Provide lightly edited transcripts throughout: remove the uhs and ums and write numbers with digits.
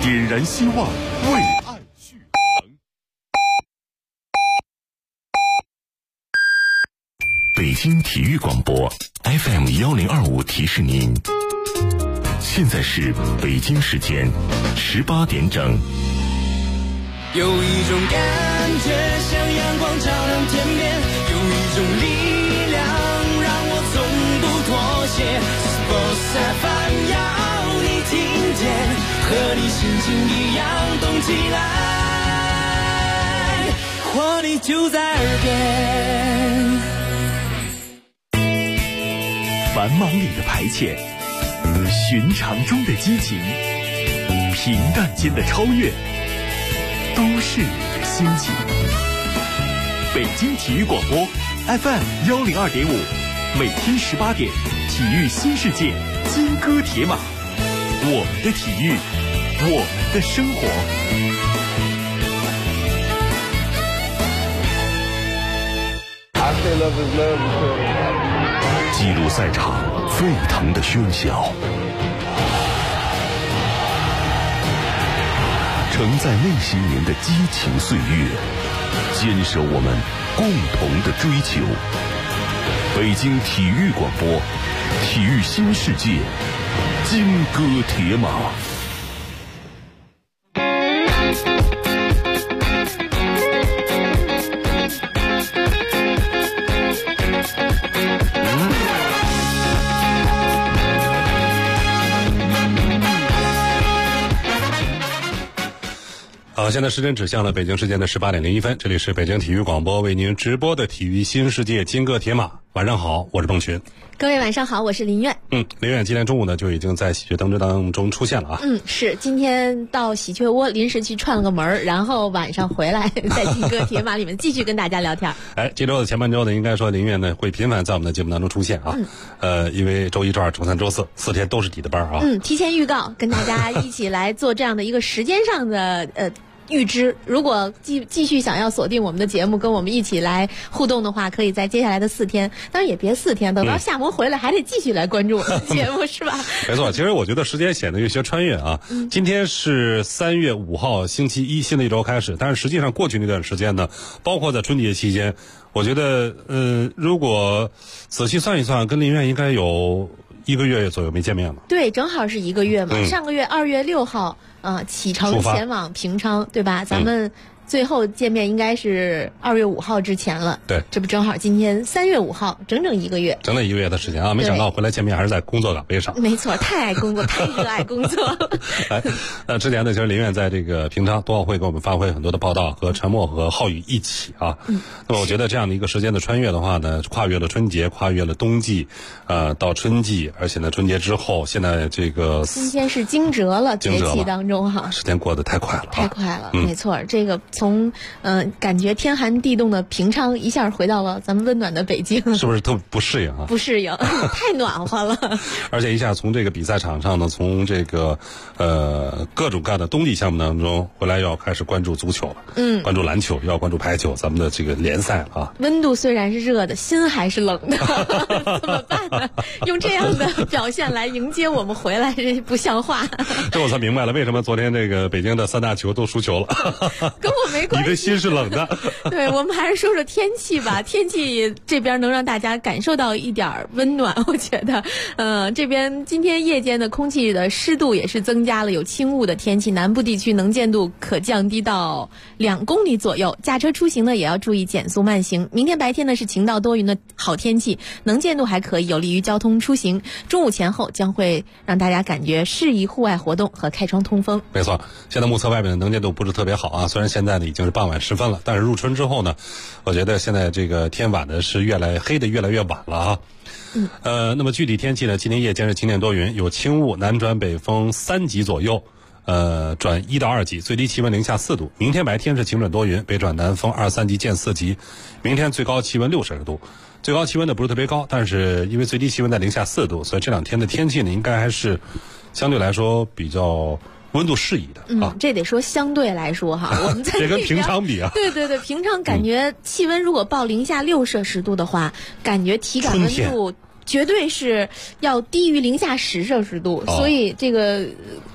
点燃希望，为爱续航。北京体育广播 FM1025提示您，现在是北京时间18点整。 有一种感觉像阳光照亮天边，有一种力量让我从不妥协。Sports FM 要你听见，和你心情一样动起来，活力就在耳边。 繁忙里的排遣，寻常中的激情，平淡间的超越，都是你的心情。北京体育广播 FM102.5，每天18点，体育新世界，金戈铁马，我们的体育，我们的生活。 记录赛场沸腾的喧嚣，承载那些年的激情岁月，坚守我们共同的追求。北京体育广播，体育新世界，金戈铁马。 好，现在时间指向了北京时间的18点01分，这里是北京体育广播为您直播的体育新世界金戈铁马。晚上好，我是孟群。 各位晚上好，我是林苑。 林苑今天中午呢就已经在喜鹊登枝当中出现了啊。 是今天到喜鹊窝临时去串了个门，然后晚上回来在金戈铁马里面继续跟大家聊天。 这周的前半周呢，应该说林苑呢会频繁在我们的节目当中出现啊。因为周一、周二、周三、周四4天都是你的班啊。 提前预告，跟大家一起来做这样的一个时间上的预知。如果继续想要锁定我们的节目，跟我们一起来互动的话，可以在接下来的4天，当然也别4天，等到夏末回来还得继续来关注我们的节目，是吧？ 没错，其实我觉得时间显得有些穿越啊。今天是3月5号星期一，新的一周开始，但是实际上过去那段时间呢，包括在春节期间，我觉得如果仔细算一算，跟林苑应该有1个月左右没见面了。对， 正好是1个月嘛。上个月2月6号启程前往平昌，对吧？咱们最后见面应该是2月5号之前了。对，这不正好今天3月5号，整整1个月，整整1个月的时间啊！没想到回来见面还是在工作岗位上。没错，太爱工作，太热爱工作。 那之前呢，其实林苑在这个平昌冬奥会给我们发挥很多的报道，和陈默和浩宇一起啊。那么我觉得这样的一个时间的穿越的话呢，跨越了春节，跨越了冬季，到春季，而且呢春节之后，现在这个今天是惊蛰了，节气当中哈， 时间过得太快了， 太快了，没错，这个。从感觉天寒地冻的平昌一下回到了咱们温暖的北京， 是不是特不适应啊？不适应， 太暖和了。 而且一下从这个比赛场上呢，从这个各种各样的冬季项目当中回来，要开始关注足球了，关注篮球，要关注排球，咱们的这个联赛了啊。 温度虽然是热的，心还是冷的，怎么办呢？用这样的表现来迎接我们回来，这不像话。 这我才明白了，为什么昨天这个北京的3大球都输球了。 跟我没关系， 你的心是冷的。 对，我们还是说说天气吧。天气这边能让大家感受到一点温暖，我觉得，这边今天夜间的空气的湿度也是增加了，有轻雾的天气，南部地区能见度可降低到2公里左右。驾车出行呢，也要注意减速慢行。明天白天呢是晴到多云的好天气，能见度还可以，有利于交通出行。中午前后将会让大家感觉适宜户外活动和开窗通风。 没错，现在目测外面的能见度不是特别好啊，虽然现在呢已经是傍晚时分了，但是入春之后呢，我觉得现在这个天晚的是黑的越来越晚了啊。那么具体天气呢，今天夜间是晴天多云，有轻雾，南转北风3级左右，转1到2级，最低气温零下4度。明天白天是晴转多云，北转南风2、3级见4级，明天最高气温60度。最高气温呢不是特别高，但是因为最低气温在零下4度，所以这2天的天气呢应该还是相对来说比较温度适宜的啊。 这得说相对来说哈，我们在这跟平常比啊。 对，平常感觉气温如果报零下6摄氏度的话，感觉体感温度绝对是要低于零下10摄氏度，所以这个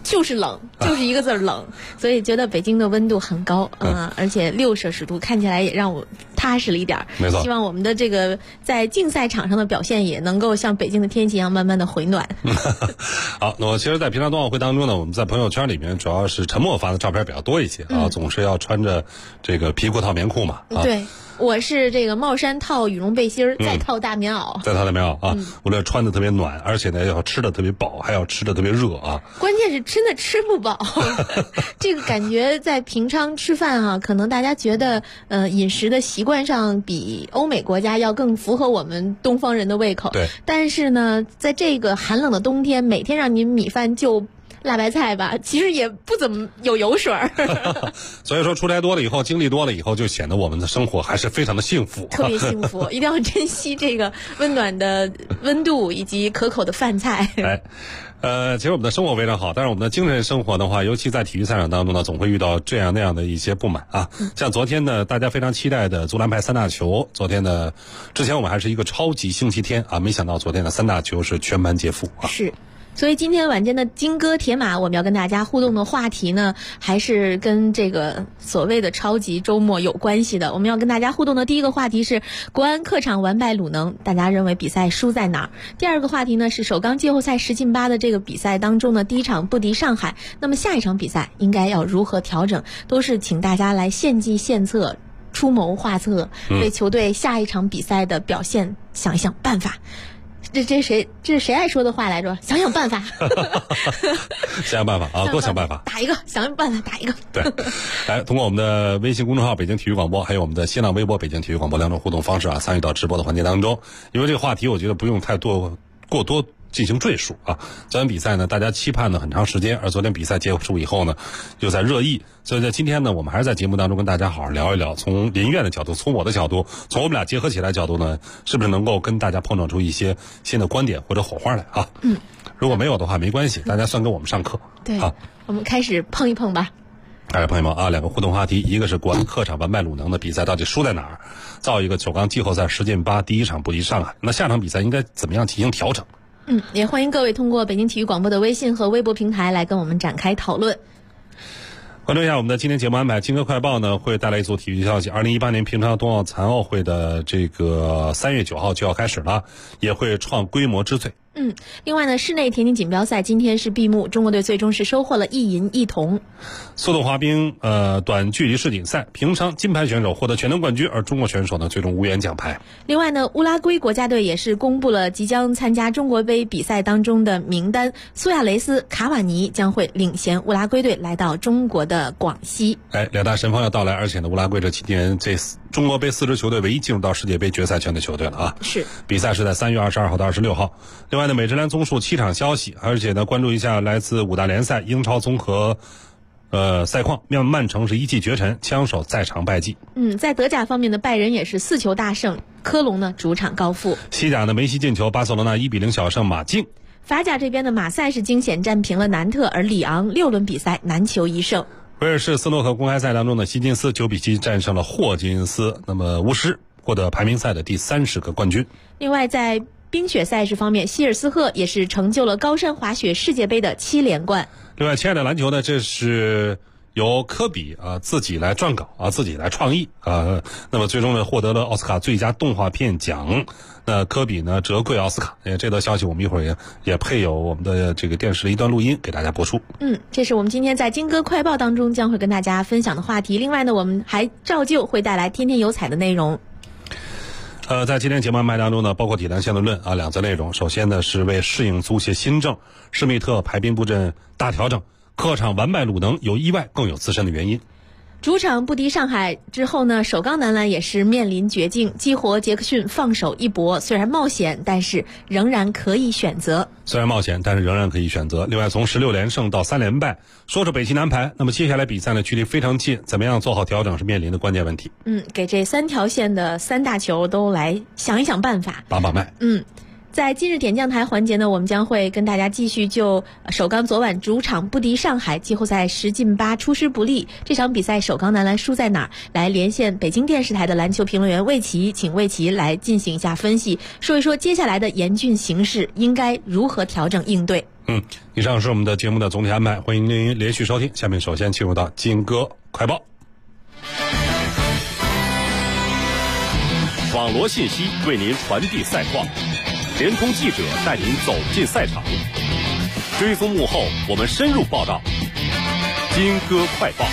就是冷，就是一个字冷，所以觉得北京的温度很高，而且6摄氏度，看起来也让我踏实了一点。 没错， 希望我们的这个在竞赛场上的表现也能够像北京的天气一样慢慢的回暖。 好，那么其实在平常冬奥会当中呢，我们在朋友圈里面主要是陈默发的照片比较多一些啊，总是要穿着这个皮裤套棉裤嘛。 对，我是这个帽衫套羽绒背心再套大棉袄， 再套大棉袄啊，无论穿的特别暖，而且呢要吃的特别饱，还要吃的特别热啊。 关键是真的吃不饱，这个感觉在平常吃饭啊，可能大家觉得饮食的习惯上比欧美国家要更符合我们东方人的胃口。 对， 但是呢，在这个寒冷的冬天，每天让您米饭就辣白菜吧，其实也不怎么有油水儿。 所以说出差多了以后，经历多了以后，就显得我们的生活还是非常的幸福， 特别幸福，一定要珍惜这个温暖的温度以及可口的饭菜。 其实我们的生活非常好，但是我们的精神生活的话，尤其在体育赛场当中呢，总会遇到这样那样的一些不满啊。像昨天呢，大家非常期待的足篮排3大球，昨天呢，之前我们还是一个超级星期天啊，没想到昨天的3大球是全盘皆负啊。 是。所以今天晚间的金戈铁马，我们要跟大家互动的话题呢，还是跟这个所谓的超级周末有关系的。我们要跟大家互动的第一个话题是国安客场完败鲁能，大家认为比赛输在哪儿？第二个话题呢是首钢季后赛10进8的这个比赛当中呢，第一场不敌上海，那么下一场比赛应该要如何调整？都是请大家来献计献策，出谋划策，为球队下一场比赛的表现想一想办法。这是谁爱说的话来着？想想办法， 想想办法啊，多想办法， 打一个，想想办法打一个。 对，来通过我们的微信公众号北京体育广播，还有我们的新浪微博北京体育广播2种互动方式啊，参与到直播的环节当中。因为这个话题，我觉得不用过多进行赘述啊。昨天比赛呢，大家期盼了很长时间，而昨天比赛结束以后呢，又在热议。所以在今天呢，我们还是在节目当中跟大家好好聊一聊，从林院的角度，从我的角度，从我们俩结合起来角度呢，是不是能够跟大家碰撞出一些新的观点或者火花来啊？如果没有的话没关系，大家算给我们上课。 对，好，我们开始碰一碰吧。 大家朋友们啊，2个互动话题，一个是国安客场完败鲁能的比赛到底输在哪儿？造一个首钢季后赛10进8第一场不敌上海，那下场比赛应该怎么样进行调整？ 也欢迎各位通过北京体育广播的微信和微博平台来跟我们展开讨论。 关注一下我们的今天节目安排，金戈快报呢会带来一组体育消息。2018年平昌冬奥残奥会的这个3月9号就要开始了，也会创规模之最。 另外呢，室内田径锦标赛今天是闭幕，中国队最终是收获了1银1铜。 速度滑冰短距离世锦赛，平昌金牌选手获得全能冠军，而中国选手呢最终无缘奖牌。 另外呢，乌拉圭国家队也是公布了即将参加中国杯比赛当中的名单，苏亚雷斯、卡瓦尼将会领衔乌拉圭队来到中国的广西。 2大神锋要到来，而且呢，乌拉圭这期间这中国杯4支球队唯一进入到世界杯决赛圈的球队了啊！ 是， 比赛是在3月22号到26号。另外呢，美职篮综述7场消息，而且呢，关注一下来自5大联赛英超综合赛况，曼城是1骑绝尘，枪手在场败绩。 在德甲方面的拜仁也是4球大胜，科隆呢主场高负。 西甲的梅西进球，巴塞罗那1-0小胜马竞。 法甲这边的马赛是惊险战平了南特，而里昂6轮比赛难求1胜。 威尔士斯诺克公开赛当中的希金斯9-7战胜了霍金斯，那么巫师获得排名赛的第30个冠军。 另外在冰雪赛事方面，希尔斯赫也是成就了高山滑雪世界杯的7连冠。 另外，亲爱的篮球呢，这是由科比自己来撰稿自己来创意那么最终呢获得了奥斯卡最佳动画片奖。那科比呢折桂奥斯卡，这则消息我们一会儿也配有我们的这个电视的一段录音给大家播出。 这是我们今天在金戈快报当中将会跟大家分享的话题。另外呢，我们还照旧会带来天天有彩的内容。 在今天节目安排当中呢，包括体坛相对论2则内容。首先呢是为适应足协新政，施密特排兵布阵大调整，客场完败鲁能有意外更有自身的原因。 主场不敌上海之后呢，首钢男篮也是面临绝境，激活杰克逊放手一搏，虽然冒险，但是仍然可以选择。另外从16连胜到3连败，说着北齐难排，那么接下来比赛呢距离非常近，怎么样做好调整是面临的关键问题。给这3条线的3大球都来想一想办法， 把脉。 在今日点将台环节呢，我们将会跟大家继续就首钢昨晚主场不敌上海，季后赛10进8出师不利，这场比赛首钢男篮输在哪儿，来连线北京电视台的篮球评论员魏琪，请魏琪来进行一下分析，说一说接下来的严峻形势应该如何调整应对。 以上是我们的节目的总体安排，欢迎您连续收听。下面首先进入到金歌快报。 网罗信息为您传递赛况，联通记者带您走进赛场，追踪幕后我们深入报道。金歌快报。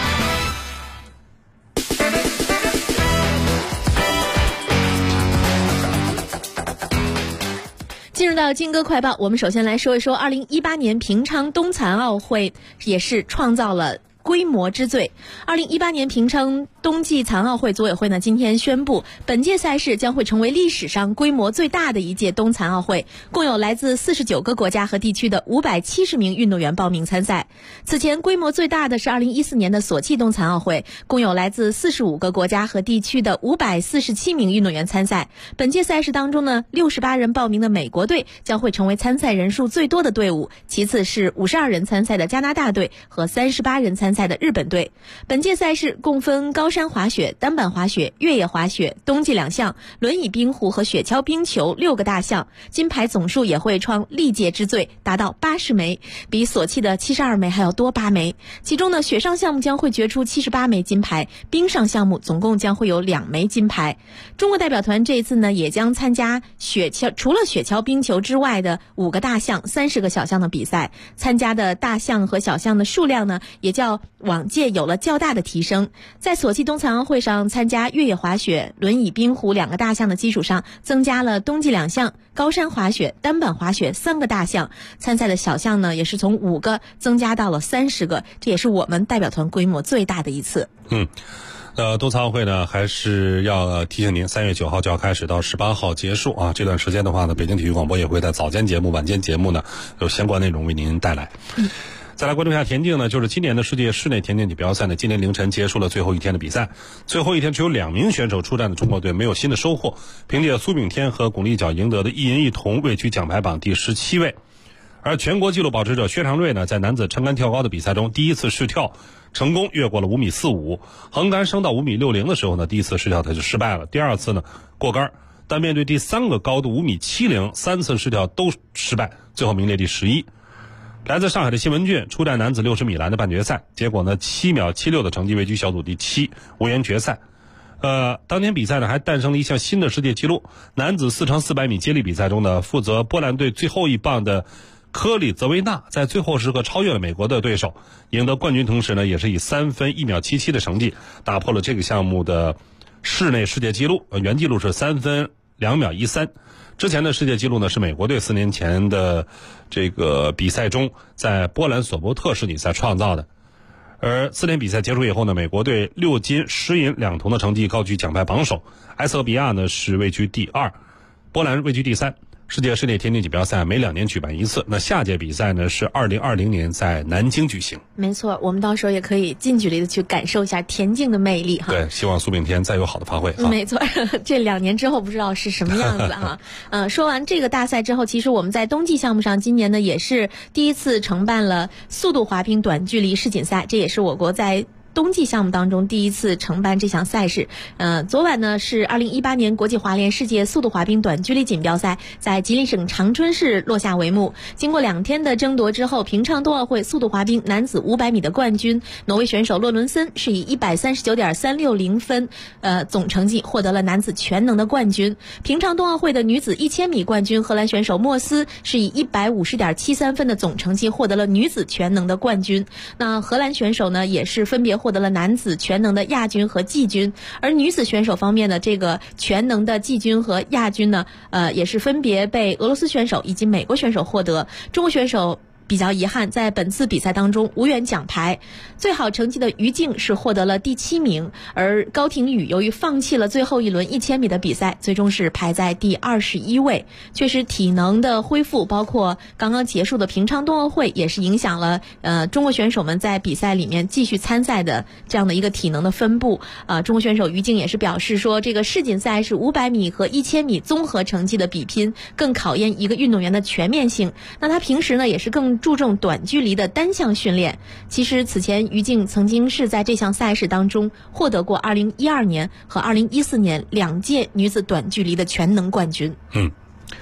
进入到金歌快报，我们首先来说一说2018年平昌冬残奥会也是创造了规模之最。2018年平昌冬季残奥会组委会呢今天宣布，本届赛事将会成为历史上规模最大的一届冬残奥会，共有来自49个国家和地区的570名运动员报名参赛。此前规模最大的是2014年的索契冬残奥会，共有来自45个国家和地区的547名运动员参赛。本届赛事当中呢，68人报名的美国队将会成为参赛人数最多的队伍，其次是52人参赛的加拿大队和38人参赛的日本队。本届赛事共分高山滑雪、单板滑雪、越野滑雪、冬季2项、轮椅冰壶和雪橇冰球6个大项，金牌总数也会创历届之最，达到80枚，比索契的72枚还要多8枚。其中呢，雪上项目将会决出78枚金牌，冰上项目总共将会有2枚金牌。中国代表团这一次呢，也将参加除了雪橇冰球之外的5个大项、30个小项的比赛，参加的大项和小项的数量呢，也较往届有了较大的提升。在索契冬残奥会上参加越野滑雪、轮椅冰壶2个大项的基础上，增加了冬季2项、高山滑雪、单板滑雪3个大项，参赛的小项呢也是从5个增加到了30个，这也是我们代表团规模最大的一次。 冬残奥会呢，还是要提醒您，3月9号就要开始，到18号结束啊。这段时间的话呢，北京体育广播也会在早间节目、晚间节目呢有相关内容为您带来。再来关注一下田径呢，就是今年的世界室内田径锦标赛呢，今天凌晨结束了最后一天的比赛。最后一天只有2名选手出战的中国队没有新的收获，凭借苏炳添和巩立姣赢得的1银1铜，位居奖牌榜第17位。而全国纪录保持者薛长瑞呢，在男子撑杆跳高的比赛中，第一次试跳成功越过了5米45，横杆升到5米60的时候呢，第一次试跳他就失败了，第二次呢过杆，但面对第3个高度5米70，3次试跳都失败，最后名列第11。来自上海的谢文俊出战男子60米栏的半决赛，结果呢7秒76的成绩位居小组第7，无缘决赛。当天比赛呢还诞生了一项新的世界纪录，男子4×400米接力比赛中呢，负责波兰队最后一棒的科里泽维纳在最后时刻超越了美国的对手，赢得冠军，同时呢也是以3分1秒77的成绩打破了这个项目的室内世界纪录，原纪录是3分2秒13。之前的世界纪录呢是美国队4年前的这个比赛中在波兰索波特世锦赛创造的。而4天比赛结束以后呢，美国队6金10银2铜的成绩高居奖牌榜首，埃塞俄比亚呢是位居第2，波兰位居第3。世界室内田径锦标赛每2年举办一次，那下届比赛呢是2020年在南京举行。没错，我们到时候也可以近距离的去感受一下田径的魅力哈。对，希望苏炳添再有好的发挥。没错，这2年之后不知道是什么样子哈。说完这个大赛之后，其实我们在冬季项目上今年呢也是第一次承办了速度滑冰短距离世锦赛，这也是我国在冬季项目当中第一次承办这项赛事。昨晚呢是2018年国际滑联世界速度滑冰短距离锦标赛在吉林省长春市落下帷幕。经过2天的争夺之后，平昌冬奥会速度滑冰男子500米的冠军挪威选手洛伦森是以139.360分总成绩获得了男子全能的冠军。平昌冬奥会的女子1000米冠军荷兰选手莫斯是以150.73分的总成绩获得了女子全能的冠军。那荷兰选手呢也是分别获得了男子全能的亚军和季军，而女子选手方面的这个全能的季军和亚军呢，也是分别被俄罗斯选手以及美国选手获得。中国选手比较遗憾，在本次比赛当中无缘奖牌。最好成绩的于静是获得了第7名，而高亭宇由于放弃了最后一轮1000米的比赛，最终是排在第21位。确实体能的恢复，包括刚刚结束的平昌冬奥会，也是影响了中国选手们在比赛里面继续参赛的这样的一个体能的分布。中国选手于静也是表示说，这个世锦赛是500米和1000米综合成绩的比拼，更考验一个运动员的全面性。那他平时呢也是更注重短距离的单项训练。其实此前于静曾经是在这项赛事当中获得过2012年和2014年2届女子短距离的全能冠军。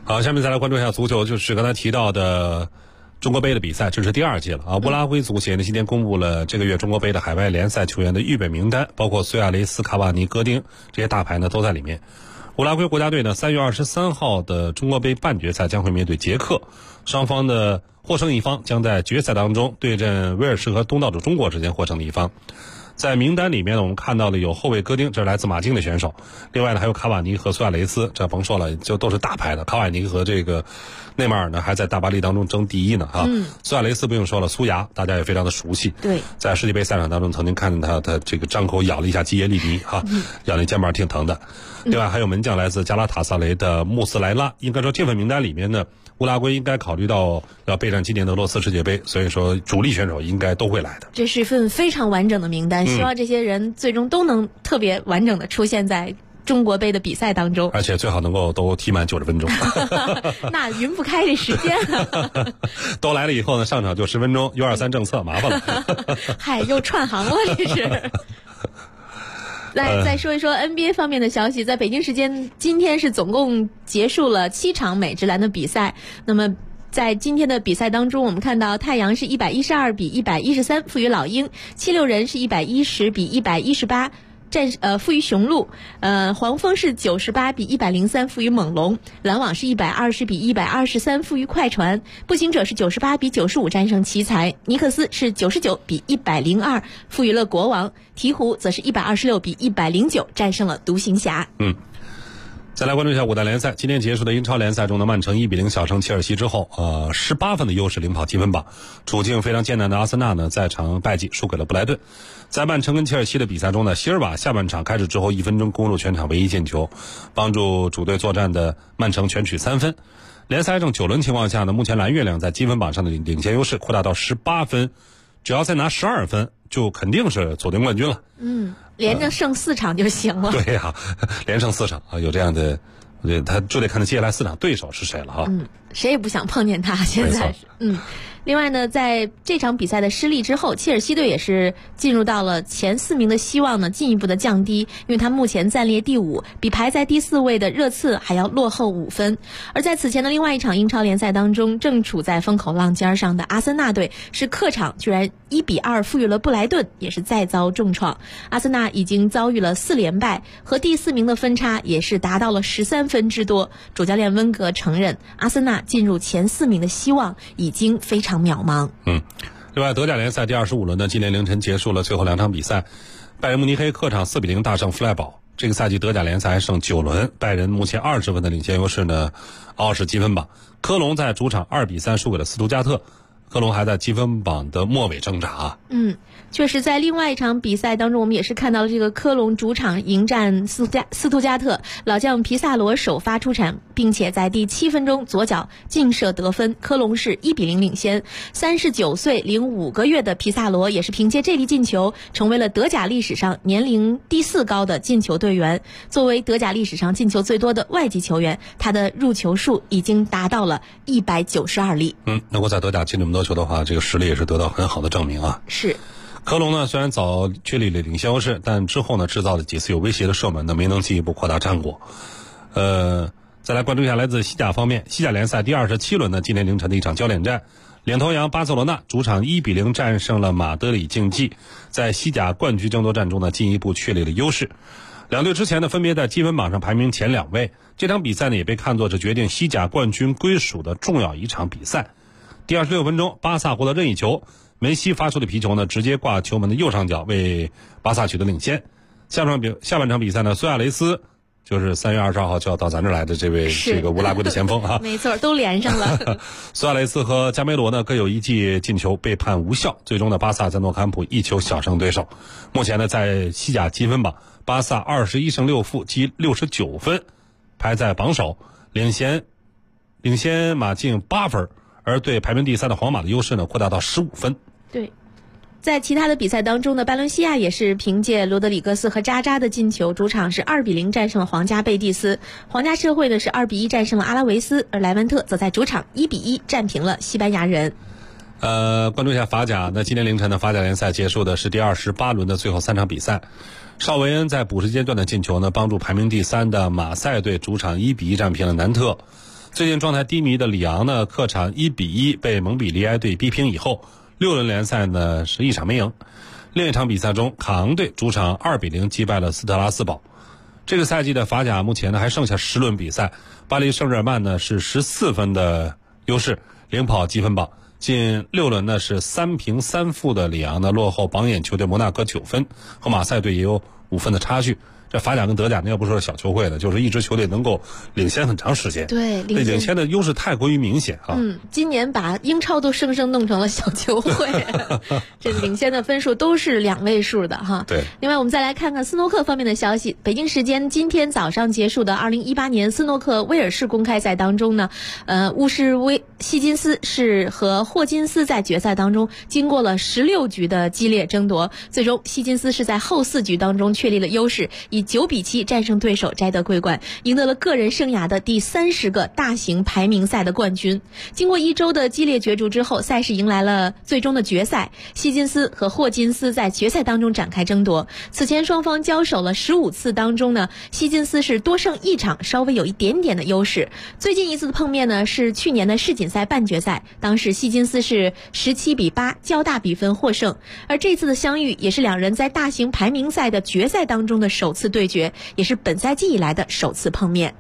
好，下面再来关注一下足球，就是刚才提到的中国杯的比赛，这是第2届了啊。乌拉圭足协呢今天公布了这个月中国杯的海外联赛球员的预备名单，包括苏亚雷斯、卡瓦尼、戈丁这些大牌呢都在里面。乌拉圭国家队呢3月23号的中国杯半决赛将会面对捷克，双方的获胜一方将在决赛当中对阵威尔士和东道主中国之间获胜的一方。在名单里面呢，我们看到了有后卫戈丁，这是来自马竞的选手，另外呢还有卡瓦尼和苏亚雷斯，这甭说了，就都是大牌的。卡瓦尼和这个内马尔呢还在大巴黎当中争第一呢啊。苏亚雷斯不用说了，苏牙大家也非常的熟悉， 对， 在世界杯赛场当中曾经看见他这个张口咬了一下基耶利尼啊，咬那肩膀挺疼的。另外还有门将来自加拉塔萨雷的穆斯莱拉，应该说这份名单里面呢，乌拉圭应该考虑到要备战今年的俄罗斯世界杯，所以说主力选手应该都会来的。 这是一份非常完整的名单，希望这些人最终都能特别完整的出现在中国杯的比赛当中， 而且最好能够都踢满90分钟。 那匀不开这时间了。 都来了以后呢，上场就10分钟，123政策麻烦了。 嗨，又串行了，这是。来，再说一说 NBA 方面的消息。在北京时间今天是总共结束了7场美职篮的比赛。那么在今天的比赛当中，我们看到太阳是112比113负于老鹰，76人是110比118负于雄鹿，黄蜂是98比103负于猛龙，篮网是120比123负于快船，步行者是98比95战胜奇才，尼克斯是99比102负于了国王，鹈鹕则是126比109战胜了独行侠。 再来关注一下五大联赛，今天结束的英超联赛中的曼城1比0小胜切尔西之后，18分的优势领跑积分榜，处境非常艰难的阿森纳呢在场败绩输给了布莱顿。在曼城跟切尔西的比赛中呢，希尔瓦下半场开始之后1分钟攻入全场唯一进球，帮助主队作战的曼城全取3分。联赛剩9轮情况下呢，目前蓝月亮在积分榜上的领先优势扩大到18分，只要再拿12分就肯定是锁定冠军了。 连着胜4场就行了。 对呀，连胜4场啊，有这样的，我觉得他就得看他接下来4场对手是谁了哈。 谁也不想碰见他，现在是另外呢，在这场比赛的失利之后，切尔西队也是进入到了前4名的希望呢进一步的降低，因为他目前暂列第5，比排在第4位的热刺还要落后5分。而在此前的另外一场英超联赛当中，正处在风口浪尖上的阿森纳队是客场居然1比2负于了布莱顿，也是再遭重创。阿森纳已经遭遇了4连败，和第4名的分差也是达到了13分之多。主教练温格承认，阿森纳进入前4名的希望已经非常渺茫。 另外，德甲联赛第25轮呢，今天凌晨结束了最后2场比赛，拜仁慕尼黑客场4比0大胜弗赖堡。这个赛季德甲联赛还剩9轮，拜仁目前20分的领先优势呢，傲视积分榜。科隆在主场2比3输给了斯图加特，科隆还在积分榜的末尾挣扎。 确实在另外一场比赛当中，我们也是看到了这个科隆主场迎战斯图加特，老将皮萨罗首发出场，并且在第7分钟左脚劲射得分，科隆是1比0领先。39岁零5个月的皮萨罗也是凭借这粒进球成为了德甲历史上年龄第4高的进球队员。作为德甲历史上进球最多的外籍球员，他的入球数已经达到了192粒。 能够在德甲进这么多球的话，这个实力也是得到很好的证明啊。 是。 科隆呢虽然早确立了领先优势，但之后呢制造了几次有威胁的射门呢，没能进一步扩大战果。再来关注一下来自西甲方面，西甲联赛第27轮呢，今天凌晨的一场焦点战，领头羊巴塞罗那主场1比0战胜了马德里竞技，在西甲冠军争夺战中呢进一步确立了优势。两队之前呢分别在积分榜上排名前2位，这场比赛呢也被看作是决定西甲冠军归属的重要一场比赛。第26分钟，巴萨获得任意球，梅西发出的皮球呢直接挂球门的右上角，为巴萨取得领先。下半场比赛呢，苏亚雷斯就是3月22号就要到咱这儿来的这位这个乌拉圭的前锋啊， 没错，都连上了。 苏亚雷斯和加梅罗呢各有1记进球被判无效，最终呢巴萨在诺坎普1球小胜对手。目前呢在西甲积分榜，巴萨21胜6负积69分，排在榜首，领先马竞8分，而对排名第3的皇马的优势呢扩大到15分。 对。在其他的比赛当中呢，巴伦西亚也是凭借罗德里戈斯和扎扎的进球，主场是2比0战胜了皇家贝蒂斯。皇家社会呢是2比1战胜了阿拉维斯，而莱万特则在主场1比1战平了西班牙人。 关注一下法甲，那今天凌晨的法甲联赛结束的是第28轮的最后3场比赛。邵维恩在补时阶段的进球呢，帮助排名第3的马赛队主场1比1战平了南特。 最近状态低迷的里昂呢，客场1-1被蒙彼利埃队逼平以后，6轮联赛呢是一场没赢。另一场比赛中，卡昂队主场2-0击败了斯特拉斯堡。这个赛季的法甲目前呢还剩下10轮比赛，巴黎圣日耳曼呢是14分的优势，领跑积分榜。近6轮呢是3平3负的里昂呢落后榜眼球队摩纳哥9分，和马赛队也有5分的差距。这法甲跟德甲呢，要不说是小球会的，就是一支球队能够领先很长时间。 对， 领先的优势太过于明显啊。 今年把英超都生生弄成了小球会，这领先的分数都是2位数的哈。 对。 另外，我们再来看看斯诺克方面的消息。北京时间今天早上结束的2018年斯诺克威尔士公开赛当中呢，乌什希金斯是和霍金斯在决赛当中经过了16局的激烈争夺，最终希金斯是在后4局当中确立了优势，以9-7战胜对手，摘得桂冠，赢得了个人生涯的第30个大型排名赛的冠军。经过1周的激烈角逐之后，赛事迎来了最终的决赛，希金斯和霍金斯在决赛当中展开争夺。此前双方交手了15次当中呢，希金斯是多胜1场，稍微有一点点的优势。最近一次的碰面呢是去年的世锦赛半决赛，当时希金斯是17-8较大比分获胜。而这次的相遇也是两人在大型排名赛的决赛当中的首次对决，也是本赛季以来的首次碰面。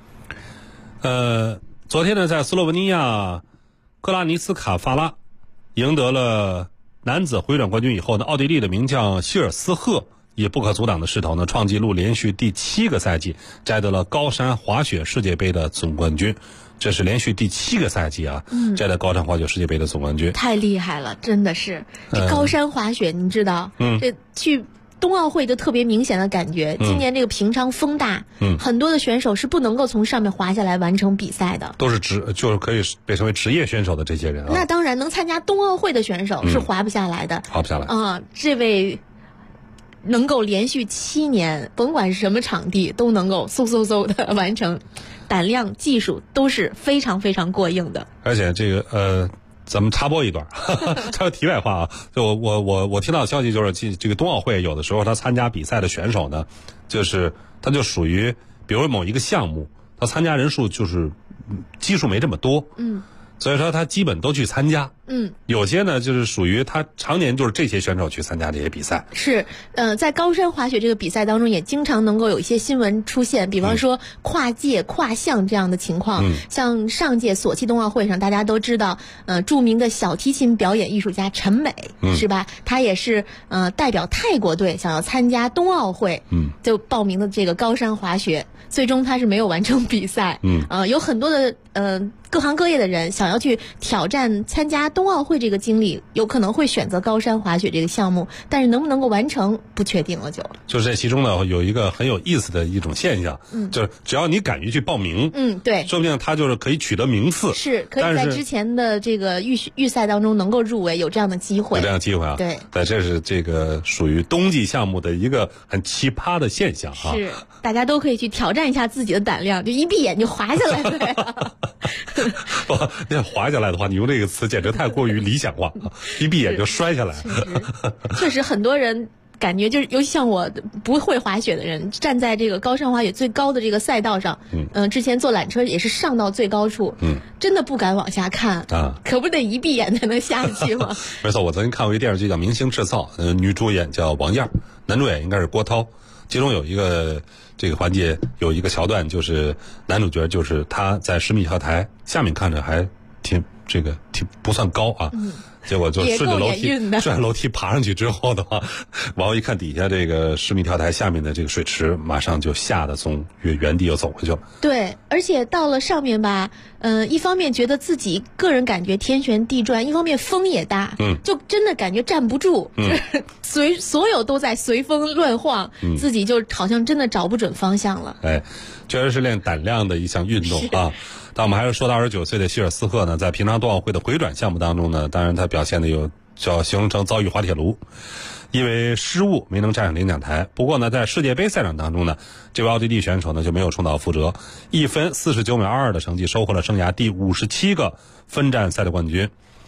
昨天呢，在斯洛文尼亚克拉尼斯卡法拉赢得了男子回转冠军以后呢，奥地利的名将希尔斯赫以不可阻挡的势头呢，创纪录连续第7个赛季摘得了高山滑雪世界杯的总冠军。这是连续第7个赛季啊，摘得高山滑雪世界杯的总冠军， 太厉害了，真的是。这高山滑雪，你知道，这去冬奥会就特别明显的感觉。今年这个平昌风大，很多的选手是不能够从上面滑下来完成比赛的， 都是就是可以被称为职业选手的这些人啊。 那当然，能参加冬奥会的选手是滑不下来的， 滑不下来啊。这位能够连续7年，甭管是什么场地，都能够嗖的完成，胆量、技术都是非常非常过硬的。 而且这个咱们插播一段，插个题外话啊，就我听到的消息就是，这个冬奥会有的时候他参加比赛的选手呢，就是他就属于，比如某一个项目，他参加人数就是基数没这么多，所以说他基本都去参加。有些呢就是属于他常年就是这些选手去参加这些比赛。 是，在高山滑雪这个比赛当中，也经常能够有一些新闻出现，比方说跨界、跨项这样的情况。像上届索契冬奥会上，大家都知道，著名的小提琴表演艺术家陈美，是吧？他也是代表泰国队想要参加冬奥会，就报名的这个高山滑雪，最终他是没有完成比赛。有很多的各行各业的人想要去挑战参加冬奥会这个经历，有可能会选择高山滑雪这个项目，但是能不能够完成不确定了。 就是这其中呢有一个很有意思的一种现象，就是只要你敢于去报名， 对， 说不定他就是可以取得名次， 是可以在之前的这个预赛当中能够入围，有这样的机会， 有这样的机会啊。 对， 这是这个属于冬季项目的一个很奇葩的现象啊。 是，大家都可以去挑战一下自己的胆量，就一闭眼就滑下来了。 那滑下来的话，你用这个词简直太过于理想化了，一闭眼就摔下来。 确实很多人感觉就是，尤其像我不会滑雪的人，站在这个高山滑雪最高的这个赛道上，之前坐缆车也是上到最高处，真的不敢往下看啊，可不得一闭眼才能下去吗？ 没错，我曾经看过一个电视剧叫《明星制造》，女主演叫王燕，男主演应该是郭涛。其中有一个这个环节，有一个桥段，就是男主角就是他在10米跳台下面看着还挺不算高啊，结果就顺着楼梯爬上去之后的话，往后一看底下这个10米跳台下面的这个水池，马上就吓得从原地又走回去了。对， 而且到了上面吧，一方面觉得自己个人感觉天旋地转，一方面风也大，就真的感觉站不住，所有都在随风乱晃，自己就好像真的找不准方向了。 哎，确实是练胆量的一项运动啊。但我们还是说到29岁的希尔斯赫呢，在平昌冬奥会的回转项目当中呢，当然他表现的叫形容成遭遇滑铁卢，因为失误没能站上领奖台。不过呢，在世界杯赛场当中呢，这位奥地利选手呢就没有重蹈覆辙，1分49秒22的成绩收获了生涯第57个分站赛的冠军。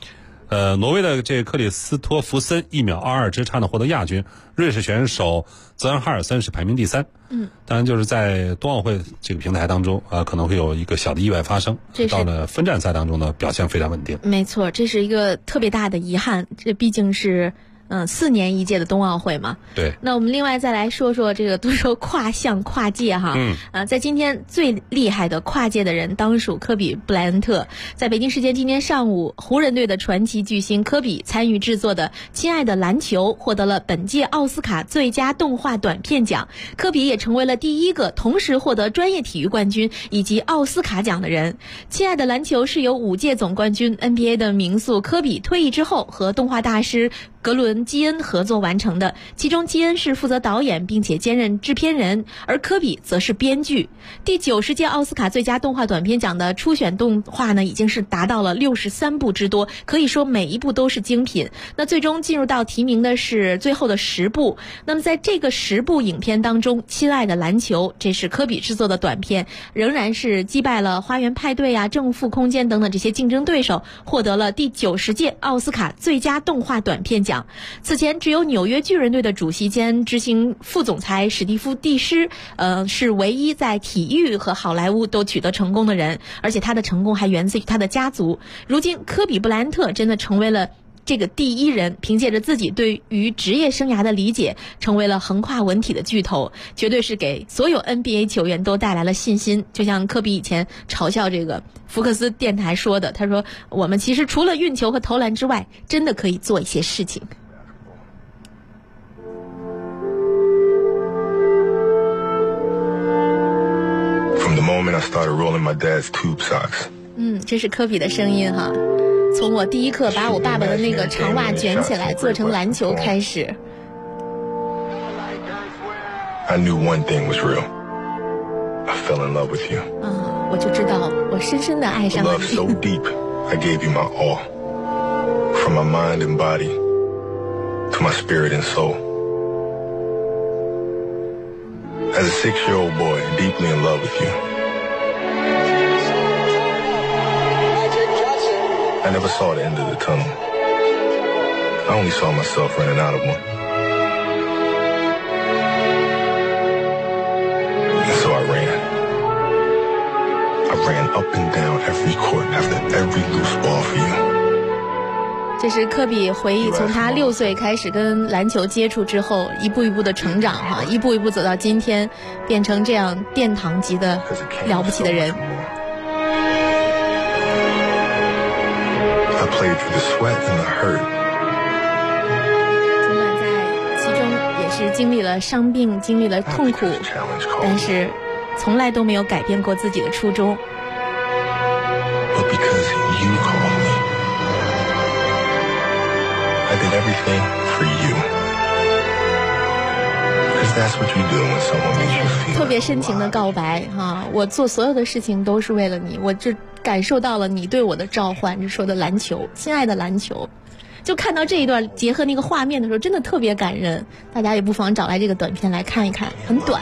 挪威的这个克里斯托弗森1秒22之差呢获得亚军，瑞士选手泽恩哈尔森是排名第3。当然就是在冬奥会这个平台当中可能会有一个小的意外发生，到了分站赛当中呢表现非常稳定。 没错，这是一个特别大的遗憾，这毕竟是4年一届的冬奥会嘛。 对。 那我们另外再来说说这个，都说跨项跨界哈。在今天最厉害的跨界的人当属科比布莱恩特。在北京时间今天上午，湖人队的传奇巨星科比参与制作的《亲爱的篮球》获得了本届奥斯卡最佳动画短片奖。科比也成为了第一个同时获得专业体育冠军以及奥斯卡奖的人。《亲爱的篮球》是由5届总冠军 NBA 的名宿科比退役之后和动画大师格伦·基恩合作完成的，其中基恩是负责导演并且兼任制片人，而科比则是编剧。第90届奥斯卡最佳动画短片奖的初选动画呢，已经是达到了63部之多，可以说每一部都是精品。那最终进入到提名的是最后的10部。那么在这个10部影片当中，《亲爱的篮球》这是科比制作的短片，仍然是击败了《花园派对》正负空间等等这些竞争对手，获得了第90届奥斯卡最佳动画短片奖。此前只有纽约巨人队的主席兼执行副总裁史蒂夫·蒂施是唯一在体育和好莱坞都取得成功的人，而且他的成功还源自于他的家族。如今科比布莱恩特真的成为了这个第一人，凭借着自己对于职业生涯的理解，成为了横跨文体的巨头，绝对是给所有 NBA 球员都带来了信心。就像科比以前嘲笑这个福克斯电台说的，他说我们其实除了运球和投篮之外，真的可以做一些事情。 From the moment I started rolling my dad's tube socks. 这是科比的声音哈。从我第一刻把我爸爸的那个长袜卷起来做成篮球开始。 I knew one thing was real. I fell in love with you. 我就知道我深深地爱上了你。 Love so deep, I gave you my all. From my mind and body to my spirit and soul. As a 6-year-old boy, deeply in love with you. I never saw the end of the tunnel. I only saw myself running out of one. And so I ran. I ran up and down every court after every loose ball for you. 这是科比回忆从他6岁开始跟篮球接触之后，一步一步的成长哈，一步一步走到今天，变成这样殿堂级的了不起的人。 I played through the sweat and the hurt. 尽管在其中也是经历了伤病，经历了痛苦，但是从来都没有改变过自己的初衷。 But because you called me, I did everything for you. Because that's what you do when someone makes you feel. 特别深情的告白哈，我做所有的事情都是为了你，我这感受到了你对我的召唤。这说的篮球，亲爱的篮球，就看到这一段结合那个画面的时候，真的特别感人。大家也不妨找来这个短片来看一看，很短。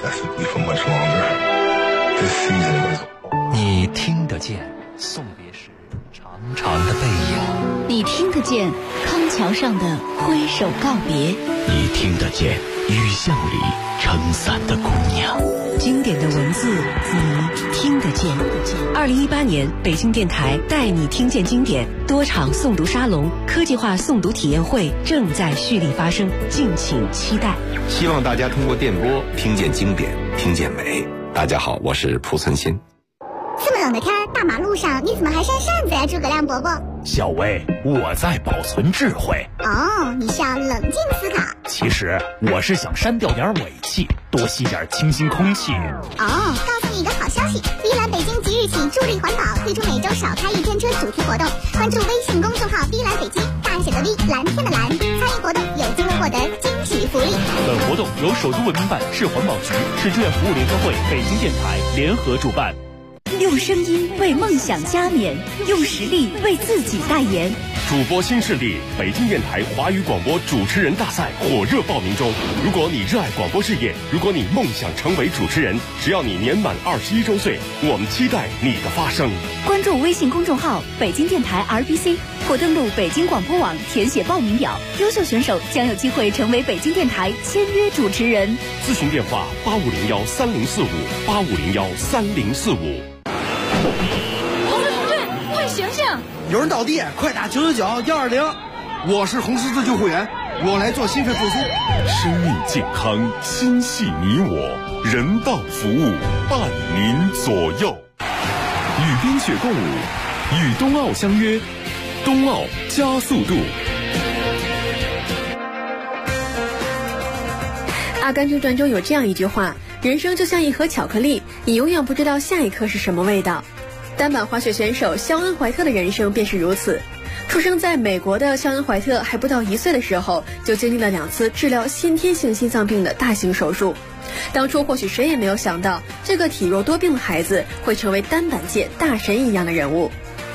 你听得见送别时长长的背影， 你听得见康桥上的挥手告别， 你听得见雨巷里撑伞的姑娘。 经典的文字你听得见。2018年北京电台带你听见经典多场诵读沙龙、科技化诵读体验会正在蓄力发生，敬请期待。 希望大家通过电波听见经典，听见美。大家好，我是濮存昕。 这么冷的天，大马路上你怎么还扇扇子呀，诸葛亮伯伯？ 小薇，我在保存智慧。 哦，你是要冷静思考。 其实我是想删掉点尾气，多吸点清新空气。 哦，告诉你一个好消息，V蓝北京即日起助力环保，推出每周少开1天车主题活动。关注微信公众号 V蓝北京，大写的 V， 蓝天的蓝，参与活动有机会获得惊喜福利。 本活动由首都文明办、市环保局、市志愿服务联合会、北京电台联合主办。 用声音为梦想加冕，用实力为自己代言。 主播新势力北京电台华语广播主持人大赛火热报名中。如果你热爱广播事业，如果你梦想成为主持人，只要你年满21周岁，我们期待你的发声。 关注微信公众号北京电台 RBC 或登录北京广播网填写报名表，优秀选手将有机会成为北京电台签约主持人。 咨询电话85013045，85013045。 快醒醒！ 有人倒地，快打999-120。我是红十字救护员，我来做心肺复苏。 生命健康，心系你我，人道服务伴您左右。与冰雪共舞，与冬奥相约，冬奥加速度。 《阿甘正传》中有这样一句话：人生就像一盒巧克力，你永远不知道下一颗是什么味道。单板滑雪选手肖恩·怀特的人生便是如此。出生在美国的肖恩·怀特还不到1岁的时候，就经历了2次治疗先天性心脏病的大型手术。当初或许谁也没有想到，这个体弱多病的孩子会成为单板界大神一样的人物。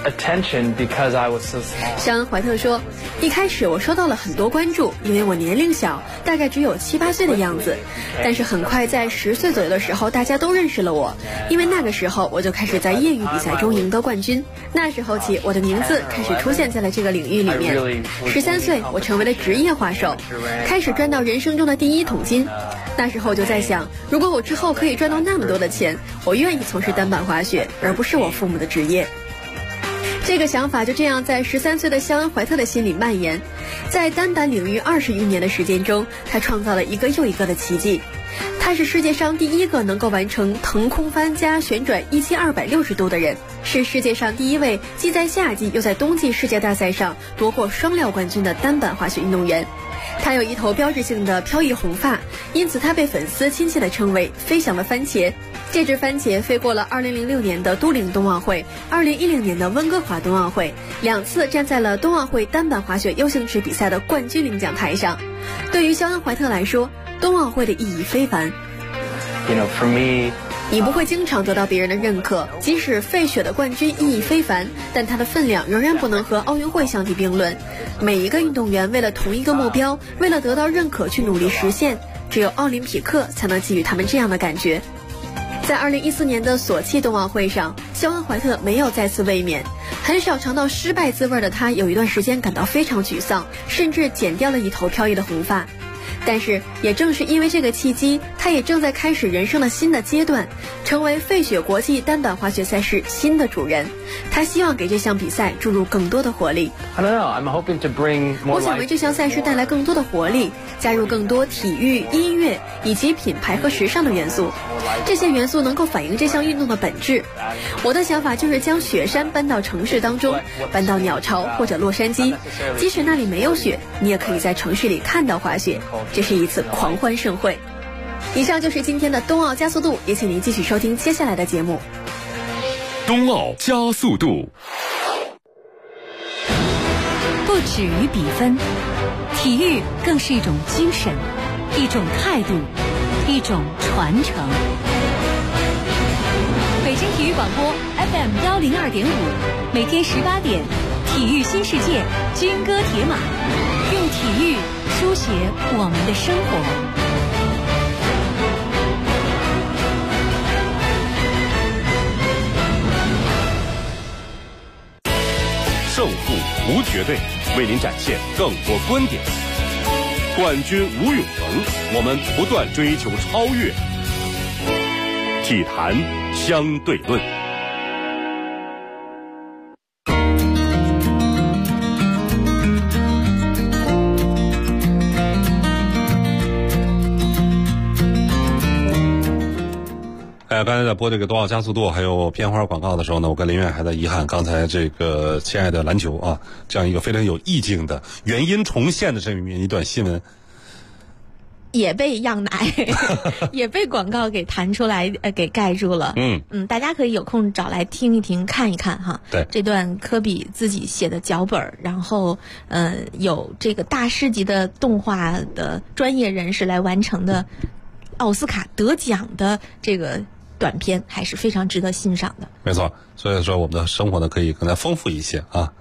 肖恩·怀特说，一开始我收到了很多关注，因为我年龄小，大概只有7、8岁的样子。但是很快在10岁左右的时候，大家都认识了我，因为那个时候我就开始在业余比赛中赢得冠军。那时候起，我的名字开始出现在了这个领域里面。13岁，我成为了职业滑手，开始赚到人生中的第1桶金。那时候就在想，如果我之后可以赚到那么多的钱，我愿意从事单板滑雪，而不是我父母的职业。这个想法就这样在13岁的肖恩·怀特的心里蔓延。在单板领域20余年的时间中，他创造了一个又一个的奇迹。他是世界上第1个能够完成腾空翻加旋转17260度的人，是世界上第1位既在夏季又在冬季世界大赛上夺过双料冠军的单板滑雪运动员。他有一头标志性的飘逸红发，因此他被粉丝亲切地称为飞翔的番茄。这只番茄飞过了2006年的都灵冬奥会、2010年的温哥华冬奥会，2次站在了冬奥会单板滑雪 U 型池比赛的冠军领奖台上。对于肖恩·怀特来说，冬奥会的意义非凡。你不会经常得到别人的认可，即使费雪的冠军意义非凡，但它的分量仍然不能和奥运会相提并论。每一个运动员为了同一个目标，为了得到认可去努力实现，只有奥林匹克才能给予他们这样的感觉。在2014年的索契冬奥会上，肖恩·怀特没有再次卫冕。很少尝到失败滋味的他，有一段时间感到非常沮丧，甚至剪掉了一头飘逸的红发。但是也正是因为这个契机，他也正在开始人生的新的阶段，成为费雪国际单板滑雪赛事新的主人。他希望给这项比赛注入更多的活力。我想为这项赛事带来更多的活力，加入更多体育、音乐以及品牌和时尚的元素。这些元素能够反映这项运动的本质。我的想法就是将雪山搬到城市当中，搬到鸟巢或者洛杉矶，即使那里没有雪，你也可以在城市里看到滑雪。这是一次狂欢盛会。以上就是今天的冬奥加速度，也请您继续收听接下来的节目。 冬奥加速度。 不止于比分，体育更是一种精神，一种态度，一种传承。北京体育广播 FM102.5，每天18点，体育新世界，军歌铁马，用体育书写我们的生活。 胜负无绝对，为您展现更多观点。冠军无永恒，我们不断追求超越。体坛相对论。 刚才在播这个冬奥加速度还有片花广告的时候呢，我跟林苑还在遗憾刚才这个亲爱的篮球啊，这样一个非常有意境的原因重现的这么一段新闻， 也被样奶也被广告给弹出来给盖住了。大家可以有空找来听一听看一看哈。 对， 这段科比自己写的脚本，然后有这个大师级的动画的专业人士来完成的奥斯卡得奖的这个短片，还是非常值得欣赏的。 没错，所以说我们的生活呢可以更加丰富一些啊。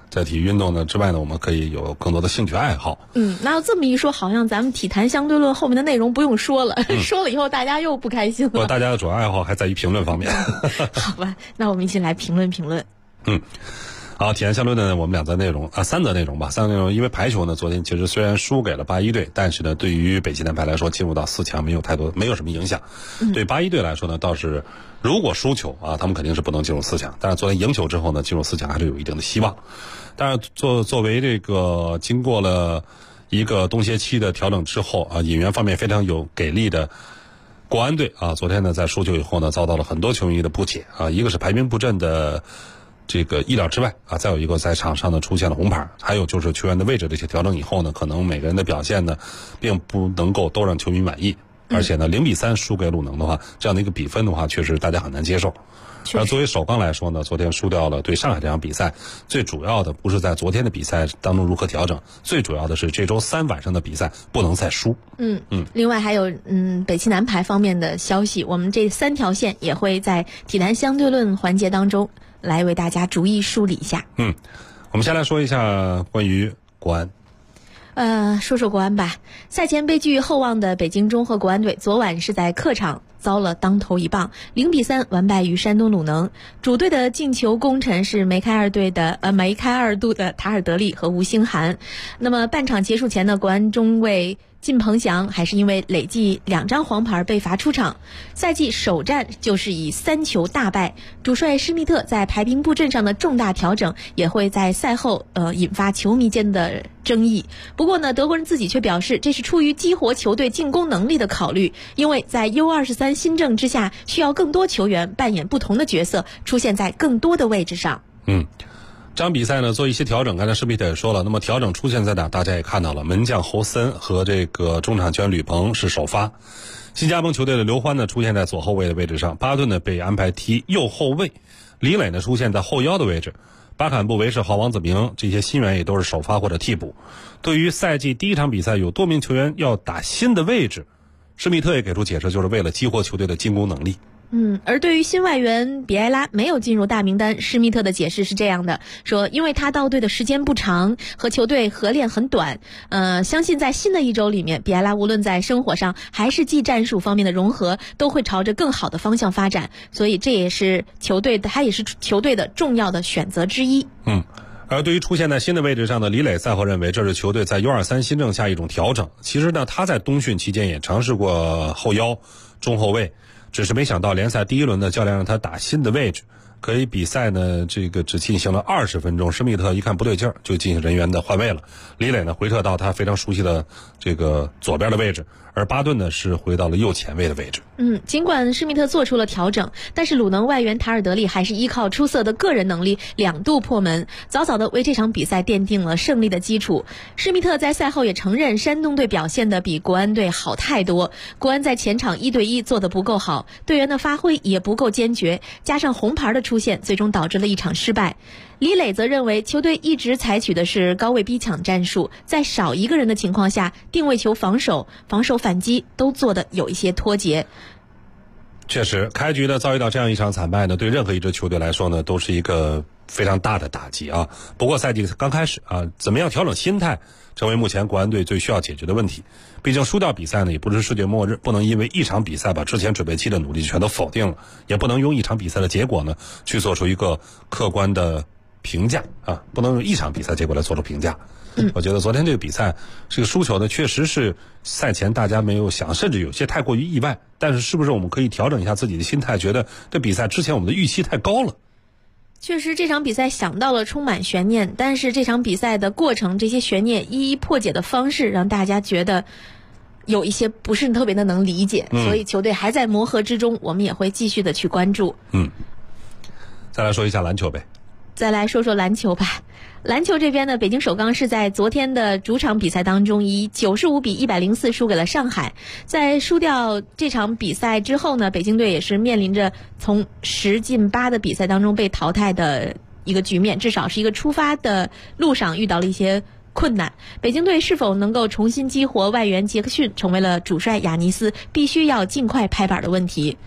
在体育运动呢之外呢，我们可以有更多的兴趣爱好。 那要这么一说，好像咱们体坛相对论后面的内容不用说了，说了以后大家又不开心了。 大家的主要爱好还在于评论方面。 好吧，那我们一起来评论评论。 好，体坛相对论呢，我们3则内容，因为排球呢，昨天其实虽然输给了81队，但是呢，对于北京男排来说，进入到4强没有什么影响。对81队来说呢，倒是如果输球啊，他们肯定是不能进入4强。但是昨天赢球之后呢，进入4强还是有一定的希望。但是作为这个经过了一个冬歇期的调整之后啊，引援方面非常有给力的国安队啊，昨天呢在输球以后呢，遭到了很多球迷的不解啊，一个是排兵布阵的这个意料之外啊，再有一个在场上呢出现了红牌，还有就是球员的位置这些调整以后呢，可能每个人的表现呢，并不能够都让球迷满意，而且呢0-3输给鲁能的话，这样的一个比分的话，确实大家很难接受。而作为首钢来说呢，昨天输掉了对上海这场比赛，最主要的不是在昨天的比赛当中如何调整，最主要的是这周3晚上的比赛不能再输。 另外还有北汽男排方面的消息，我们这3条线也会在体坛相对论环节当中来为大家逐一梳理一下。 我们先来说一下关于国安。 说说国安吧。赛前被寄予厚望的北京中赫国安队，昨晚是在客场遭了当头一棒，0-3完败于山东鲁能。主队的进球功臣是梅开二度的塔尔德利和吴兴涵。那么半场结束前的国安中卫靳鹏翔还是因为累计2张黄牌被罚出场，赛季首战就是以3球大败。主帅施密特在排兵布阵上的重大调整也会在赛后引发球迷间的争议。不过呢，德国人自己却表示，这是出于激活球队进攻能力的考虑，因为在 U23 新政之下，需要更多球员扮演不同的角色，出现在更多的位置上。 这场比赛呢做一些调整，刚才施密特也说了，那么调整出现在哪，大家也看到了，门将侯森和这个中场球员吕鹏是首发，新加盟球队的刘欢呢出现在左后卫的位置上，巴顿呢被安排踢右后卫，李磊呢出现在后腰的位置，巴坎布、韦世豪、王子明这些新援也都是首发或者替补。对于赛季第一场比赛有多名球员要打新的位置，施密特也给出解释，就是为了激活球队的进攻能力。 而对于新外援比埃拉没有进入大名单，施密特的解释是这样的，说因为他到队的时间不长，和球队合练很短，相信在新的一周里面，比埃拉无论在生活上还是技战术方面的融合，都会朝着更好的方向发展，所以这也是他也是球队的重要的选择之一。 而对于出现在新的位置上的李磊，赛后认为这是球队在 U23 新政下一种调整。其实呢，他在冬训期间也尝试过后腰、中后卫，只是没想到联赛第一轮的教练让他打新的位置，可以比赛呢这个只进行了20分钟，施密特一看不对劲儿，就进行人员的换位了。李磊呢回撤到他非常熟悉的这个左边的位置，而巴顿呢是回到了右前卫的位置。 尽管施密特做出了调整，但是鲁能外援塔尔德利还是依靠出色的个人能力2度破门，早早的为这场比赛奠定了胜利的基础。施密特在赛后也承认，山东队表现的比国安队好太多，国安在前场1对1做得不够好，队员的发挥也不够坚决，加上红牌的出现，最终导致了一场失败。李磊则认为，球队一直采取的是高位逼抢战术，在少一个人的情况下，定位球防守、反击都做得有一些脱节。 确实，开局呢遭遇到这样一场惨败呢，对任何一支球队来说呢，都是一个非常大的打击啊。不过赛季刚开始啊，怎么样调整心态，成为目前国安队最需要解决的问题。毕竟输掉比赛呢，也不是世界末日，不能因为一场比赛把之前准备期的努力全都否定了，也不能用一场比赛的结果呢去做出一个客观的评价啊，不能用一场比赛结果来做出评价。我觉得昨天这个比赛这个输球呢，确实是赛前大家没有想，甚至有些太过于意外。但是是不是我们可以调整一下自己的心态，觉得这比赛之前我们的预期太高了？ 确实这场比赛想到了充满悬念，但是这场比赛的过程，这些悬念一一破解的方式，让大家觉得有一些不是特别的能理解，所以球队还在磨合之中，我们也会继续的去关注。 再来说一下篮球呗。 再来说说篮球吧。篮球这边呢，北京首钢是在昨天的主场比赛当中以95-104输给了上海。在输掉这场比赛之后呢，北京队也是面临着从10进8的比赛当中被淘汰的一个局面，至少是一个出发的路上遇到了一些困难。北京队是否能够重新激活外援杰克逊，成为了主帅雅尼斯必须要尽快拍板的问题。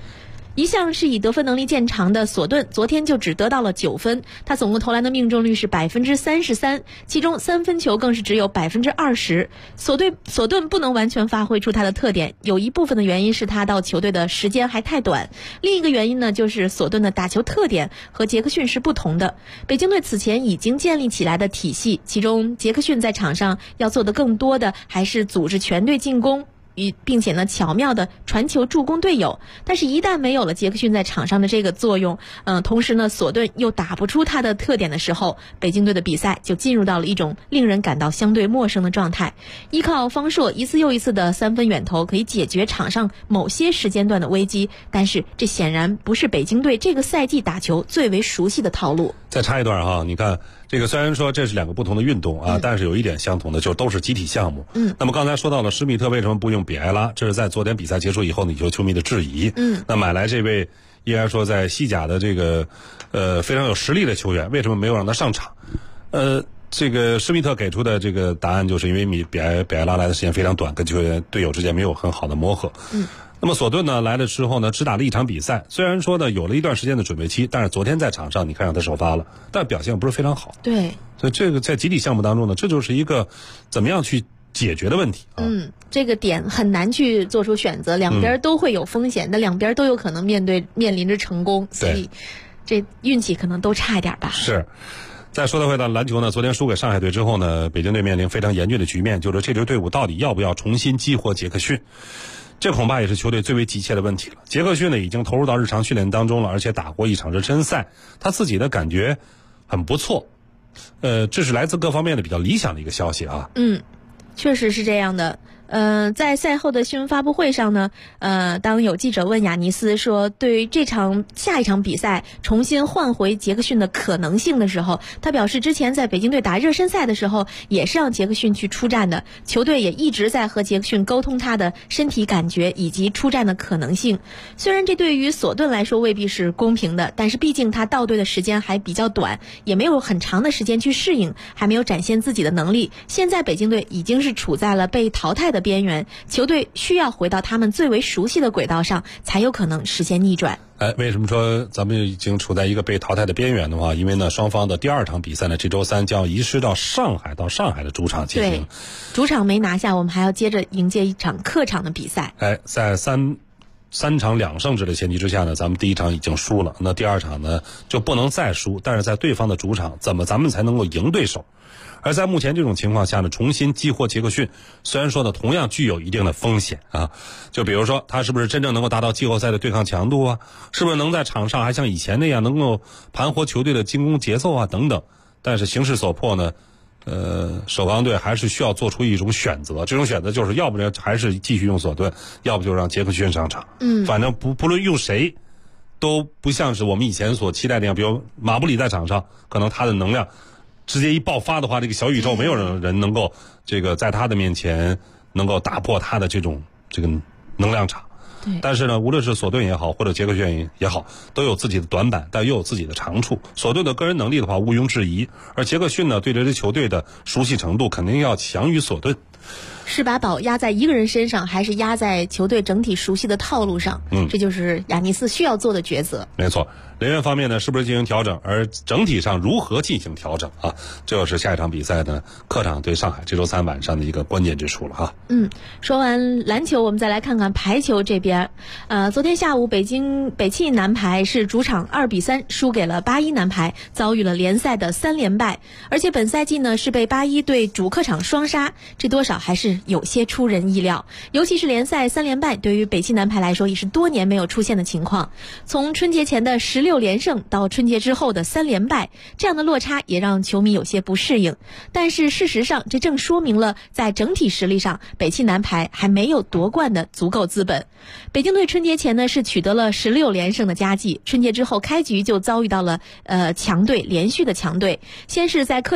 一向是以得分能力见长的索顿，昨天就只得到了9分，他总共投篮的命中率是33%，其中3分球更是只有20%。索顿不能完全发挥出他的特点，有一部分的原因是他到球队的时间还太短，另一个原因呢，就是索顿的打球特点和杰克逊是不同的。北京队此前已经建立起来的体系，其中杰克逊在场上要做的更多的还是组织全队进攻，并且呢巧妙的传球助攻队友，但是一旦没有了杰克逊在场上的这个作用，同时呢索顿又打不出他的特点的时候，北京队的比赛就进入到了一种令人感到相对陌生的状态。依靠方硕一次又一次的3分远投可以解决场上某些时间段的危机，但是这显然不是北京队这个赛季打球最为熟悉的套路。 再插一段哈，你看这个虽然说这是2个不同的运动啊，但是有一点相同的，就是都是集体项目。那么刚才说到了施密特为什么不用比埃拉，这是在昨天比赛结束以后呢，有球迷的质疑。那买来这位应该说在西甲的这个非常有实力的球员，为什么没有让他上场？这个施密特给出的这个答案就是因为比埃拉来的时间非常短，跟球员队友之间没有很好的磨合。那么索顿呢来了之后呢，只打了一场比赛，虽然说呢有了一段时间的准备期，但是昨天在场上你看让他首发了，但表现不是非常好。 对， 所以这个在集体项目当中呢，这就是一个怎么样去解决的问题啊。 这个点很难去做出选择，两边都会有风险，那两边都有可能面临着成功，所以这运气可能都差一点吧。 是。再说回到篮球呢，昨天输给上海队之后呢，北京队面临非常严峻的局面，就是这支队伍到底要不要重新激活杰克逊？这恐怕也是球队最为急切的问题了。杰克逊呢已经投入到日常训练当中了，而且打过一场热身赛，他自己的感觉很不错。这是来自各方面的比较理想的一个消息啊。 确实是这样的。在赛后的新闻发布会上呢，当有记者问亚尼斯说对于下一场比赛重新换回杰克逊的可能性的时候，他表示之前在北京队打热身赛的时候也是让杰克逊去出战的，球队也一直在和杰克逊沟通他的身体感觉以及出战的可能性。虽然这对于索顿来说未必是公平的，但是毕竟他到队的时间还比较短，也没有很长的时间去适应，还没有展现自己的能力。现在北京队已经是处在了被淘汰的边缘，球队需要回到他们最为熟悉的轨道上，才有可能实现逆转。 为什么说咱们已经处在一个被淘汰的边缘的话？因为呢，双方的第2场比赛呢，这周3将要移师到上海的主场进行。 对，主场没拿下，我们还要接着迎接一场客场的比赛。 在三场2胜制的前提之下呢，咱们第1场已经输了，那第2场呢就不能再输，但是在对方的主场，咱们才能够赢对手？而在目前这种情况下呢，重新激活杰克逊，虽然说呢同样具有一定的风险啊，就比如说他是不是真正能够达到季后赛的对抗强度啊，是不是能在场上还像以前那样能够盘活球队的进攻节奏啊等等。但是形势所迫呢，首钢队还是需要做出一种选择，这种选择就是要不然还是继续用索顿，要不就让杰克逊上场。反正不论用谁，都不像是我们以前所期待的样。比如马布里在场上，可能他的能量直接一爆发的话，这个小宇宙没有人能够这个在他的面前能够打破他的这个能量场。但是呢，无论是索顿也好，或者杰克逊也好，都有自己的短板，但又有自己的长处。索顿的个人能力的话毋庸置疑，而杰克逊呢对这支球队的熟悉程度肯定要强于索顿。 是把宝压在一个人身上，还是压在球队整体熟悉的套路上？这就是亚尼斯需要做的抉择。 没错，人员方面呢是不是进行调整，而整体上如何进行调整啊？这就是下一场比赛呢客场对上海这周3晚上的一个关键之处了哈。 说完篮球，我们再来看看排球这边。昨天下午北汽男排是主场2-3输给了81男排，遭遇了联赛的3连败，而且本赛季呢是被81队主客场双杀，这多少还是有些出人意料。尤其是联赛3连败，对于北汽男排来说也是多年没有出现的情况。从春节前的16连胜到春节之后的3连败，这样的落差也让球迷有些不适应。但是事实上，这正说明了在整体实力上，北汽男排还没有夺冠的足够资本。北京队春节前呢是取得了16连胜的佳绩，春节之后开局就遭遇到了连续的强队，先是在客场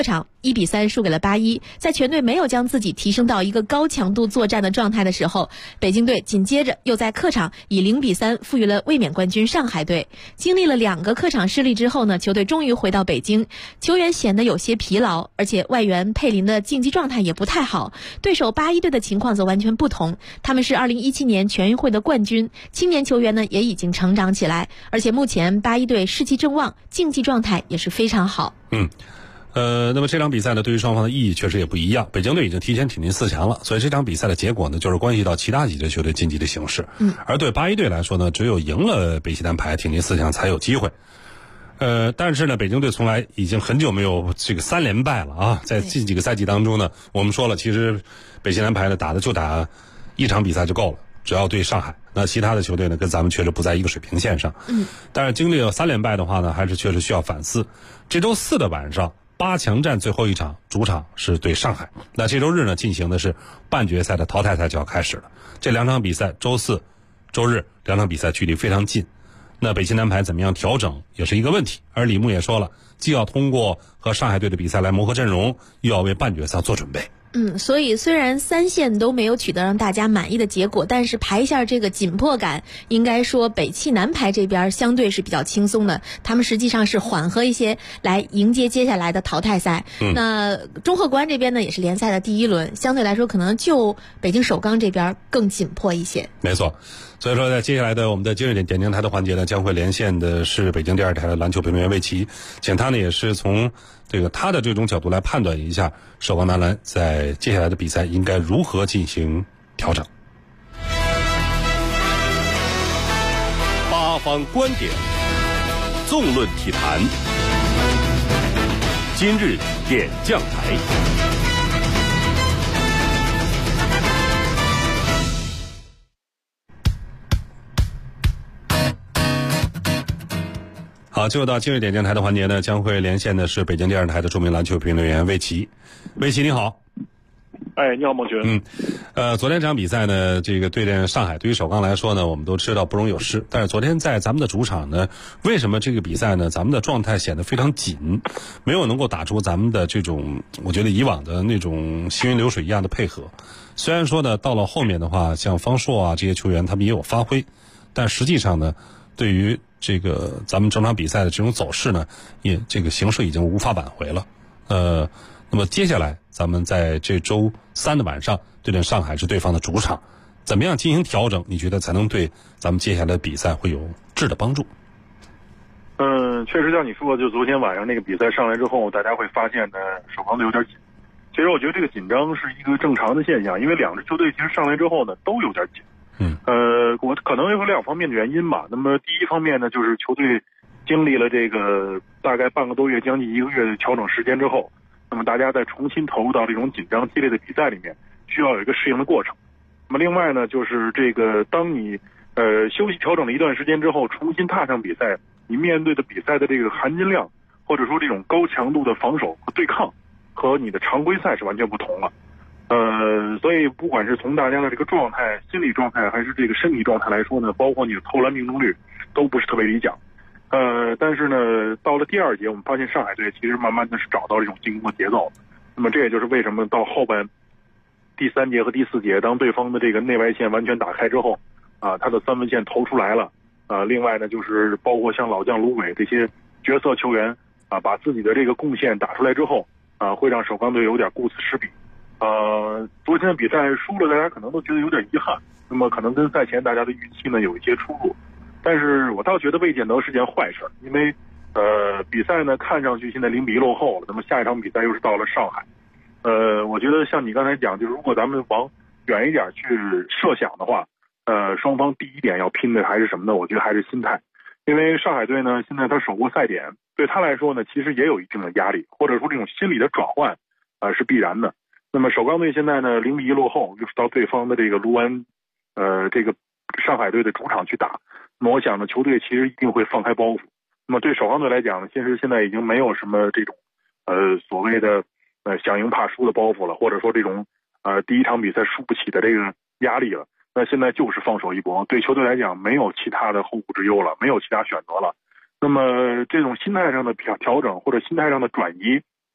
1-3输给了8-1。在全队没有将自己提升到一个高强度作战的状态的时候，北京队紧接着又在客场以0-3负于了卫冕冠军上海队。经历了2个客场失利之后呢，球队终于回到北京，球员显得有些疲劳，而且外援佩林的竞技状态也不太好。对手8-1队的情况则完全不同，他们是2017年全运会的冠军，青年球员呢也已经成长起来，而且目前8-1队士气正旺，竞技状态也是非常好。 那么这场比赛呢，对于双方的意义确实也不一样。北京队已经提前挺进4强了，所以这场比赛的结果呢，就是关系到其他几支球队晋级的形势。而对8-1队来说呢，只有赢了北西南排挺进4强才有机会。但是呢，北京队从来已经很久没有这个3连败了啊！在近几个赛季当中呢，我们说了，其实北西南排呢打一场比赛就够了，只要对上海。那其他的球队呢，跟咱们确实不在一个水平线上。但是经历了3连败的话呢，还是确实需要反思。这周4的晚上，8强战最后一场主场是对上海。那这周日呢，进行的是半决赛的淘汰赛就要开始了。这2场比赛，周4、周日2场比赛距离非常近。那北西南排怎么样调整也是一个问题。而李牧也说了，既要通过和上海队的比赛来磨合阵容，又要为半决赛做准备。 所以虽然3线都没有取得让大家满意的结果，但是排一下这个紧迫感，应该说北汽南排这边相对是比较轻松的，他们实际上是缓和一些来迎接接下来的淘汰赛。那中赫国安这边呢，也是联赛的第1轮，相对来说可能就北京首钢这边更紧迫一些。 没错。所以说在接下来的我们的今日点评台的环节呢，将会连线的是北京第2台的篮球评论员魏奇，请他呢也是从这个他的这种角度来判断一下首钢男篮在接下来的比赛应该如何进行调整。 八方观点，纵论体坛，今日点将台。 好，进入到今日点将台的环节呢，将会连线的是北京第2台的著名篮球评论员魏奇。魏奇你好。 你好，孟群。 昨天这场比赛呢，这个对阵上海，对于首钢来说呢，我们都知道不容有失。但是昨天在咱们的主场呢，为什么这个比赛呢，咱们的状态显得非常紧，没有能够打出咱们的这种，我觉得以往的那种行云流水一样的配合。虽然说呢，到了后面的话，像方硕啊这些球员他们也有发挥，但实际上呢，对于这个咱们整场比赛的这种走势呢，也这个形势已经无法挽回了。那么接下来咱们在这周3的晚上对阵上海是对方的主场，怎么样进行调整？你觉得才能对咱们接下来的比赛会有质的帮助？ 确实像你说的，就昨天晚上那个比赛上来之后，大家会发现呢，首钢队有点紧。其实我觉得这个紧张是一个正常的现象，因为2支球队其实上来之后呢都有点紧。我可能有2方面的原因吧。那么第一方面呢，就是球队经历了这个大概半个多月、将近1个月的调整时间之后，那么大家再重新投入到这种紧张激烈的比赛里面，需要有一个适应的过程。那么另外呢，就是这个当你休息调整了一段时间之后，重新踏上比赛，你面对的比赛的这个含金量，或者说这种高强度的防守和对抗，和你的常规赛是完全不同了。所以不管是从大家的这个状态、心理状态，还是这个身体状态来说呢，包括你的投篮命中率都不是特别理想。但是呢，到了第2节，我们发现上海队其实慢慢的是找到这种进攻的节奏。那么这也就是为什么到后半第3节和第4节，当对方的这个内外线完全打开之后，他的3分线投出来了。另外呢，就是包括像老将卢伟这些角色球员把自己的这个贡献打出来之后，会让首钢队有点顾此失彼。昨天的比赛输了，大家可能都觉得有点遗憾，那么可能跟赛前大家的预期呢有一些出入，但是我倒觉得未见得是件坏事，因为比赛呢看上去现在0-1落后了，那么下一场比赛又是到了上海。我觉得像你刚才讲，就是如果咱们往远一点去设想的话，双方第一点要拼的还是什么呢？我觉得还是心态，因为上海队呢现在他手握赛点，对他来说呢其实也有一定的压力，或者说这种心理的转换是必然的。那么首钢队现在呢0-1落后，又是到对方的这个卢湾这个上海队的主场去打，那么我想呢球队其实一定会放开包袱。那么对首钢队来讲呢，其实现在已经没有什么这种所谓的想赢怕输的包袱了，或者说这种第一场比赛输不起的这个压力了。那现在就是放手一搏，对球队来讲没有其他的后顾之忧了，没有其他选择了。那么这种心态上的调整或者心态上的转移，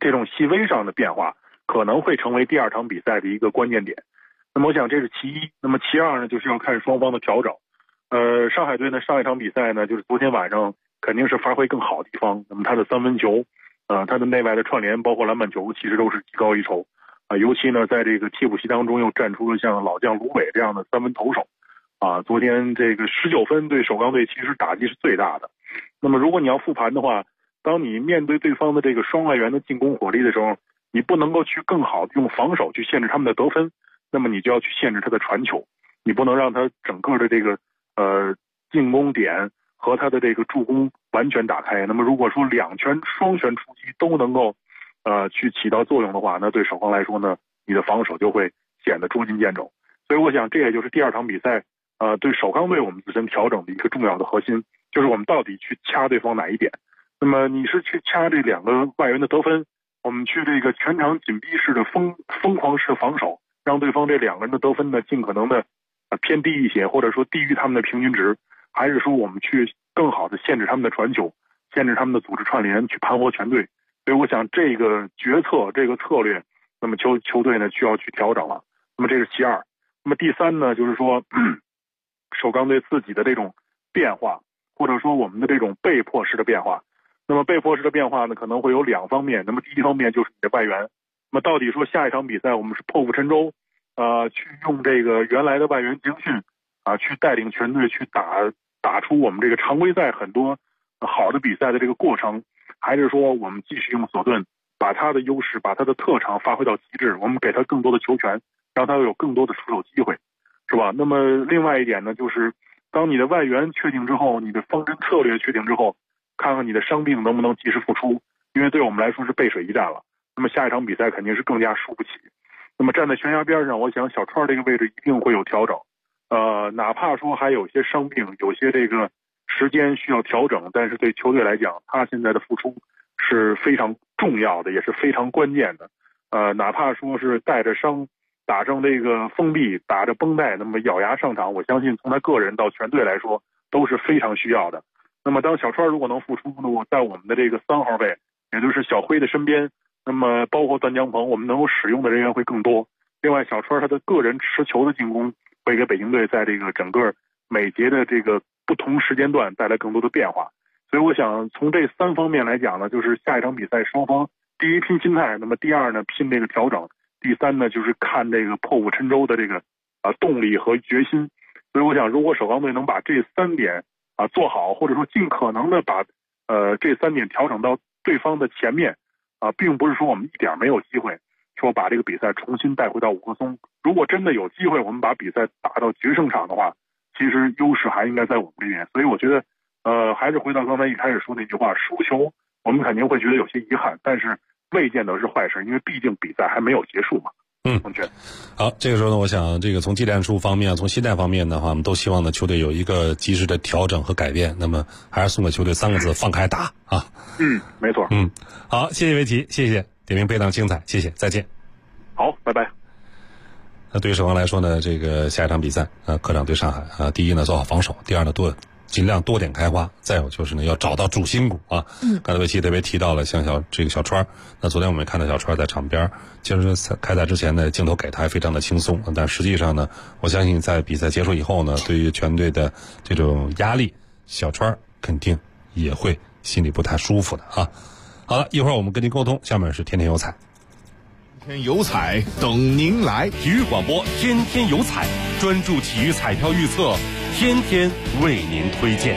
这种细微上的变化可能会成为第二场比赛的一个关键点。那么我想这是其一。那么其二呢，就是要看双方的调整。上海队呢上一场比赛呢，就是昨天晚上肯定是发挥更好的地方。那么他的三分球，他的内外的串联，包括篮板球，其实都是技高一筹。尤其呢，在这个替补席当中又站出了像老将卢伟这样的三分投手。昨天这个19分对首钢队其实打击是最大的。那么如果你要复盘的话，当你面对对方的这个双外援的进攻火力的时候，你不能够去更好的用防守去限制他们的得分，那么你就要去限制他的传球，你不能让他整个的这个进攻点和他的这个助攻完全打开。那么如果说双拳出击都能够去起到作用的话，那对首钢来说呢，你的防守就会显得捉襟见肘。所以我想这也就是第二场比赛对首钢队我们自身调整的一个重要的核心，就是我们到底去掐对方哪一点。那么你是去掐这两个外援的得分，我们去这个全场紧逼式的疯狂式的防守，让对方这两个人的得分呢尽可能的偏低一些，或者说低于他们的平均值，还是说我们去更好的限制他们的传球，限制他们的组织串联，去盘活全队。所以我想这个决策这个策略，那么球队呢需要去调整了。那么这是其二。那么第三呢，就是说首钢队自己的这种变化，或者说我们的这种被迫式的变化。那么被迫式的变化呢，可能会有两方面。那么第一方面就是你的外援。那么到底说下一场比赛我们是破釜沉舟，去用这个原来的外援青训去带领全队去打出我们这个常规赛很多好的比赛的这个过程，还是说我们继续用索顿把他的优势把他的特长发挥到极致，我们给他更多的球权，让他有更多的出手机会，是吧？那么另外一点呢，就是当你的外援确定之后，你的方针策略确定之后，看看你的伤病能不能及时复出，因为对我们来说是背水一战了。那么下一场比赛肯定是更加输不起。那么站在悬崖边上，我想小川这个位置一定会有调整。哪怕说还有些伤病，有些这个时间需要调整，但是对球队来讲，他现在的付出是非常重要的，也是非常关键的。哪怕说是带着伤，打上这个封闭，打着绷带，那么咬牙上场，我相信从他个人到全队来说都是非常需要的。那么当小川如果能复出呢，在我们的这个3号位，也就是小辉的身边，那么包括段江鹏，我们能够使用的人员会更多。另外，小川他的个人持球的进攻会给北京队在这个整个每节的这个不同时间段带来更多的变化。所以我想从这3方面来讲呢，就是下一场比赛双方第一拼心态，那么第二呢拼这个调整，第三呢就是看这个破釜沉舟的这个动力和决心。所以我想，如果首钢队能把这3点做好，或者说尽可能的把这3点调整到对方的前面并不是说我们一点没有机会说把这个比赛重新带回到五棵松。如果真的有机会我们把比赛打到决胜场的话，其实优势还应该在我们这边。所以我觉得还是回到刚才一开始说那句话，输球我们肯定会觉得有些遗憾，但是未见得是坏事，因为毕竟比赛还没有结束嘛。 好，这个时候呢，我想这个从技战术方面，从心态方面的话，我们都希望呢球队有一个及时的调整和改变。那么还是送给球队3个字：放开打啊！ 没错。 好，谢谢维奇，谢谢点评非常精彩，谢谢，再见。 好，拜拜。 那对于首钢来说呢，这个下一场比赛客场对上海第一呢做好防守，第二呢尽量多点开花，再有就是呢要找到主心骨啊。刚才维奇特别提到了像小川，那昨天我们看到小川在场边，其实开赛之前呢镜头给他还非常的轻松，但实际上呢，我相信在比赛结束以后呢，对于全队的这种压力，小川肯定也会心里不太舒服的啊。好了，一会儿我们跟您沟通，下面是天天有彩。 天天有彩等您来， 体育广播天天有彩，专注体育彩票预测，天天为您推荐。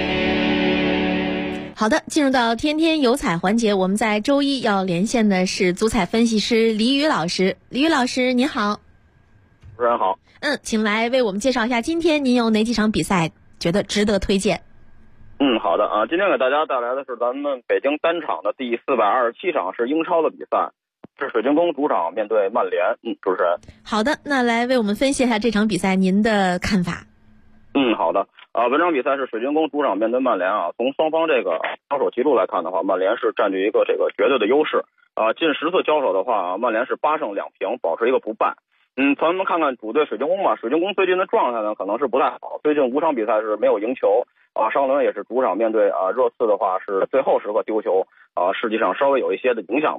好的，进入到天天有彩环节，我们在周一要连线的是足彩分析师李宇老师。李宇老师您好。 主持人好。 请来为我们介绍一下今天您有哪几场比赛觉得值得推荐。 好的今天给大家带来的是咱们北京单场的第427场是英超的比赛，是水晶宫主场面对曼联。主持人。 好的，那来为我们分析一下这场比赛您的看法。 好的本场比赛是水晶宫主场面对曼联从双方这个交手记录来看的话，曼联是占据一个这个绝对的优势近10次交手的话，曼联是8胜2平，保持一个不败。咱们看看主队水晶宫吧。水晶宫最近的状态呢可能是不太好，最近5场比赛是没有赢球上轮也是主场面对热刺的话是最后时刻丢球实际上稍微有一些的影响吧。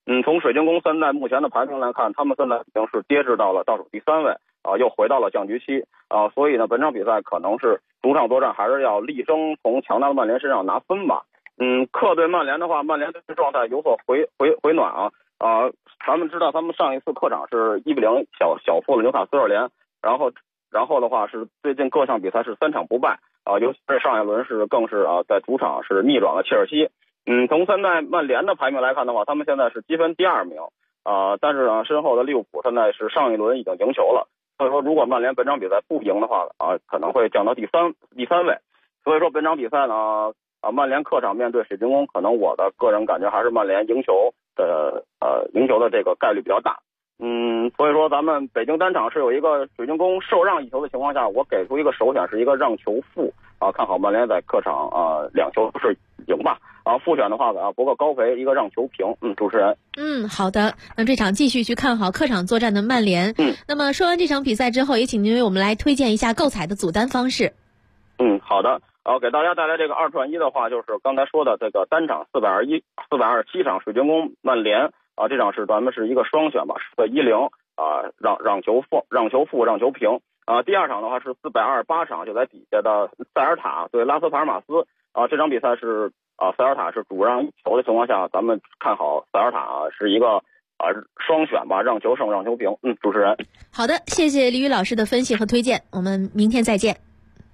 从水晶宫现在目前的排名来看，他们现在已经是跌至到了倒数第3位又回到了降级区所以呢，本场比赛可能是主场作战还是要力争从强大的曼联身上拿分吧。客队曼联的话，曼联的状态有所回暖咱们知道他们上一次客场是1-0小负了纽卡斯尔联，然后的话是最近各项比赛是3场不败尤其是上一轮是更是在主场是逆转了切尔西。从现在曼联的排名来看的话，他们现在是积分第2名但是身后的利物浦现在是上一轮已经赢球了，所以说如果曼联本场比赛不赢的话可能会降到第三位。所以说本场比赛呢曼联客场面对水晶宫，可能我的个人感觉还是曼联赢球的这个概率比较大。所以说咱们北京单场是有一个水晶宫受让1球的情况下，我给出一个首选是一个让球负看好曼联在客场2球是赢吧复选的话博个高赔一个让球平。主持人好的，那这场继续去看好客场作战的曼联。那么说完这场比赛之后，也请您为我们来推荐一下购彩的组单方式。 好的给大家带来这个2串1的话，就是刚才说的这个单场427场水晶宫曼联这场是咱们是一个双选吧，4-1-0让球负让球平第2场的话是428场就在底下的塞尔塔对拉斯帕尔马斯这场比赛是塞尔塔是主让1球的情况下，咱们看好塞尔塔是一个双选吧，让球胜让球平。主持人好的，谢谢李宇老师的分析和推荐，我们明天再见。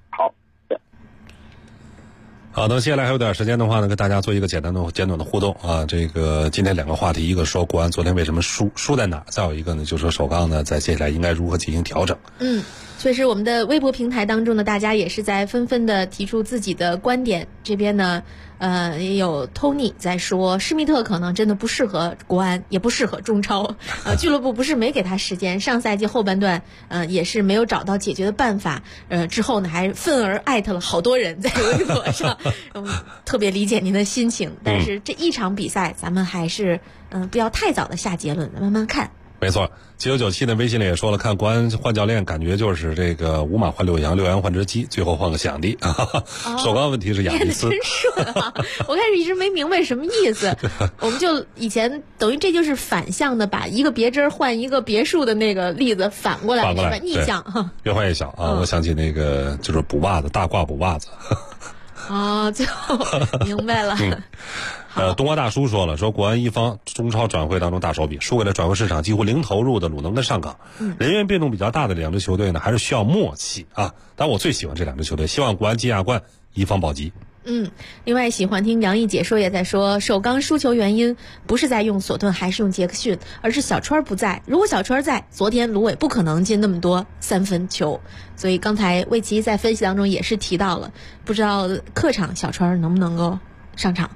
好的，接下来还有点时间的话呢，跟大家做一个简短的互动这个今天2个话题，一个说国安昨天为什么输在哪儿，再有一个呢就是说首钢呢在接下来应该如何进行调整。 确实我们的微博平台当中呢，大家也是在纷纷的提出自己的观点。这边呢也有 Tony 在说施密特可能真的不适合国安，也不适合中超俱乐部不是没给他时间，上赛季后半段也是没有找到解决的办法之后呢还愤而艾特了好多人在微博上特别理解您的心情，但是这一场比赛咱们还是不要太早的下结论，慢慢看。 没错，7997的微信里也说了，看国安换教练感觉就是这个5马换6羊，6羊换只鸡，最后换个响弟首钢问题是雅迪斯。 真顺我开始一直没明白什么意思我们就以前等于这就是反向的把一个别针换一个别墅的那个例子反过来是吧？逆向越换越小我想起那个就是补袜子，大褂补袜子最后明白了冬瓜大叔说了，说国安一方中超转会当中大手笔，输给了转会市场几乎零投入的鲁能跟上港人员变动比较大的2支球队呢，还是需要默契但我最喜欢这2支球队，希望国安进亚冠，一方保级。 另外喜欢听杨毅解说也在说，首钢输球原因不是在用索顿还是用杰克逊，而是小川不在，如果小川在，昨天芦苇不可能进那么多3分球。所以刚才魏奇在分析当中也是提到了，不知道客场小川能不能够上场。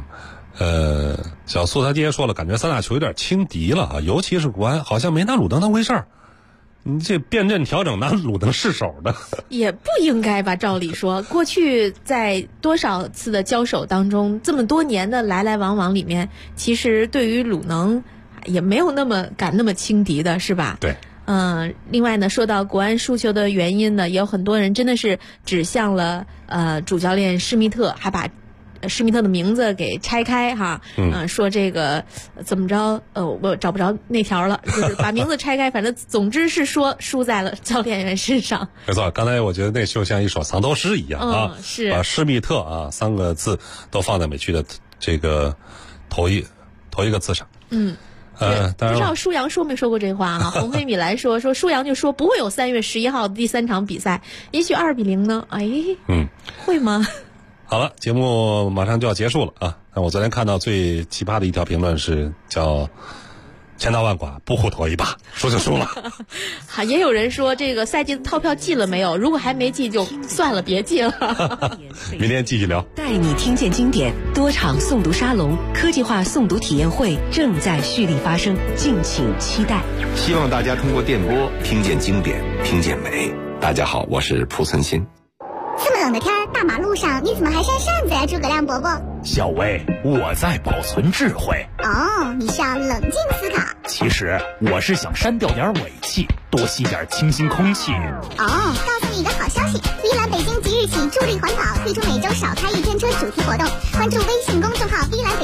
小苏他爹说了，感觉3大球有点轻敌了尤其是国安好像没拿鲁能当回事儿，你这变阵调整拿鲁能是手的也不应该吧？照理说过去在多少次的交手当中，这么多年的来来往往里面，其实对于鲁能也没有那么轻敌的是吧？ 对。 另外呢，说到国安输球的原因呢，也有很多人真的是指向了主教练施密特，还把施密特的名字给拆开说这个怎么着我找不着那条了，就是把名字拆开反正总之是说输在了教练员身上。 没错，刚才我觉得那就像一首藏头诗一样是把施密特3个字都放在美剧的这个头一个字上。 不知道舒阳说没说过这话红黑米来说舒阳就说不会有3月11号的第3场比赛，也许2-0呢？会吗？ 好了，节目马上就要结束了那我昨天看到最奇葩的一条评论是叫千刀万剐不互投一把，输就输了也有人说这个赛季的套票寄了没有，如果还没寄就算了，别寄了明天继续聊。 带你听见经典多场诵读沙龙科技化诵读体验会正在蓄力发生，敬请期待。 希望大家通过电波听见经典，听见美。大家好，我是蒲存昕。 这么冷的天，大马路上你怎么还扇扇子呀，诸葛亮伯伯？ 小薇，我在保存智慧。 你是要冷静思考。 其实我是想删掉点尾气，多吸点清新空气。 告诉你一个好消息，碧蓝北京即日起助力环保，推出每周少开1天车主题活动，关注微信公众号碧蓝北京。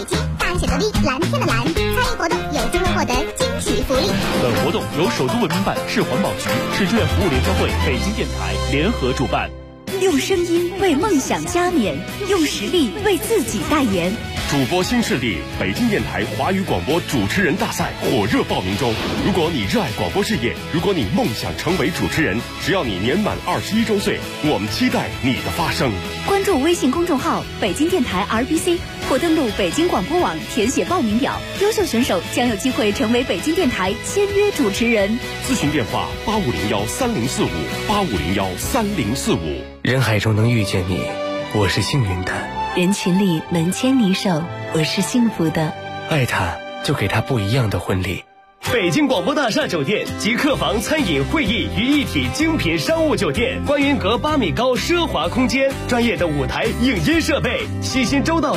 大写的 V， 蓝天的蓝。参与活动有机会获得惊喜福利。 本活动由首都文明办、市环保局、市志愿服务联合会、北京电台联合主办。 用声音为梦想加冕，用实力为自己代言。 主播新势力北京电台华语广播主持人大赛火热报名中。如果你热爱广播事业，如果你梦想成为主持人，只要你年满21周岁，我们期待你的发声。 关注微信公众号北京电台 RBC 或登录北京广播网填写报名表，优秀选手将有机会成为北京电台签约主持人。 咨询电话85013045 85013045。 人海中能遇见你，我是幸运的。 人群里能牵你手，我是幸福的。 爱他，就给他不一样的婚礼。 北京广播大厦酒店集客房、餐饮、会议于一体精品商务酒店，观云阁8米高奢华空间，专业的舞台、影音设备，细心周到。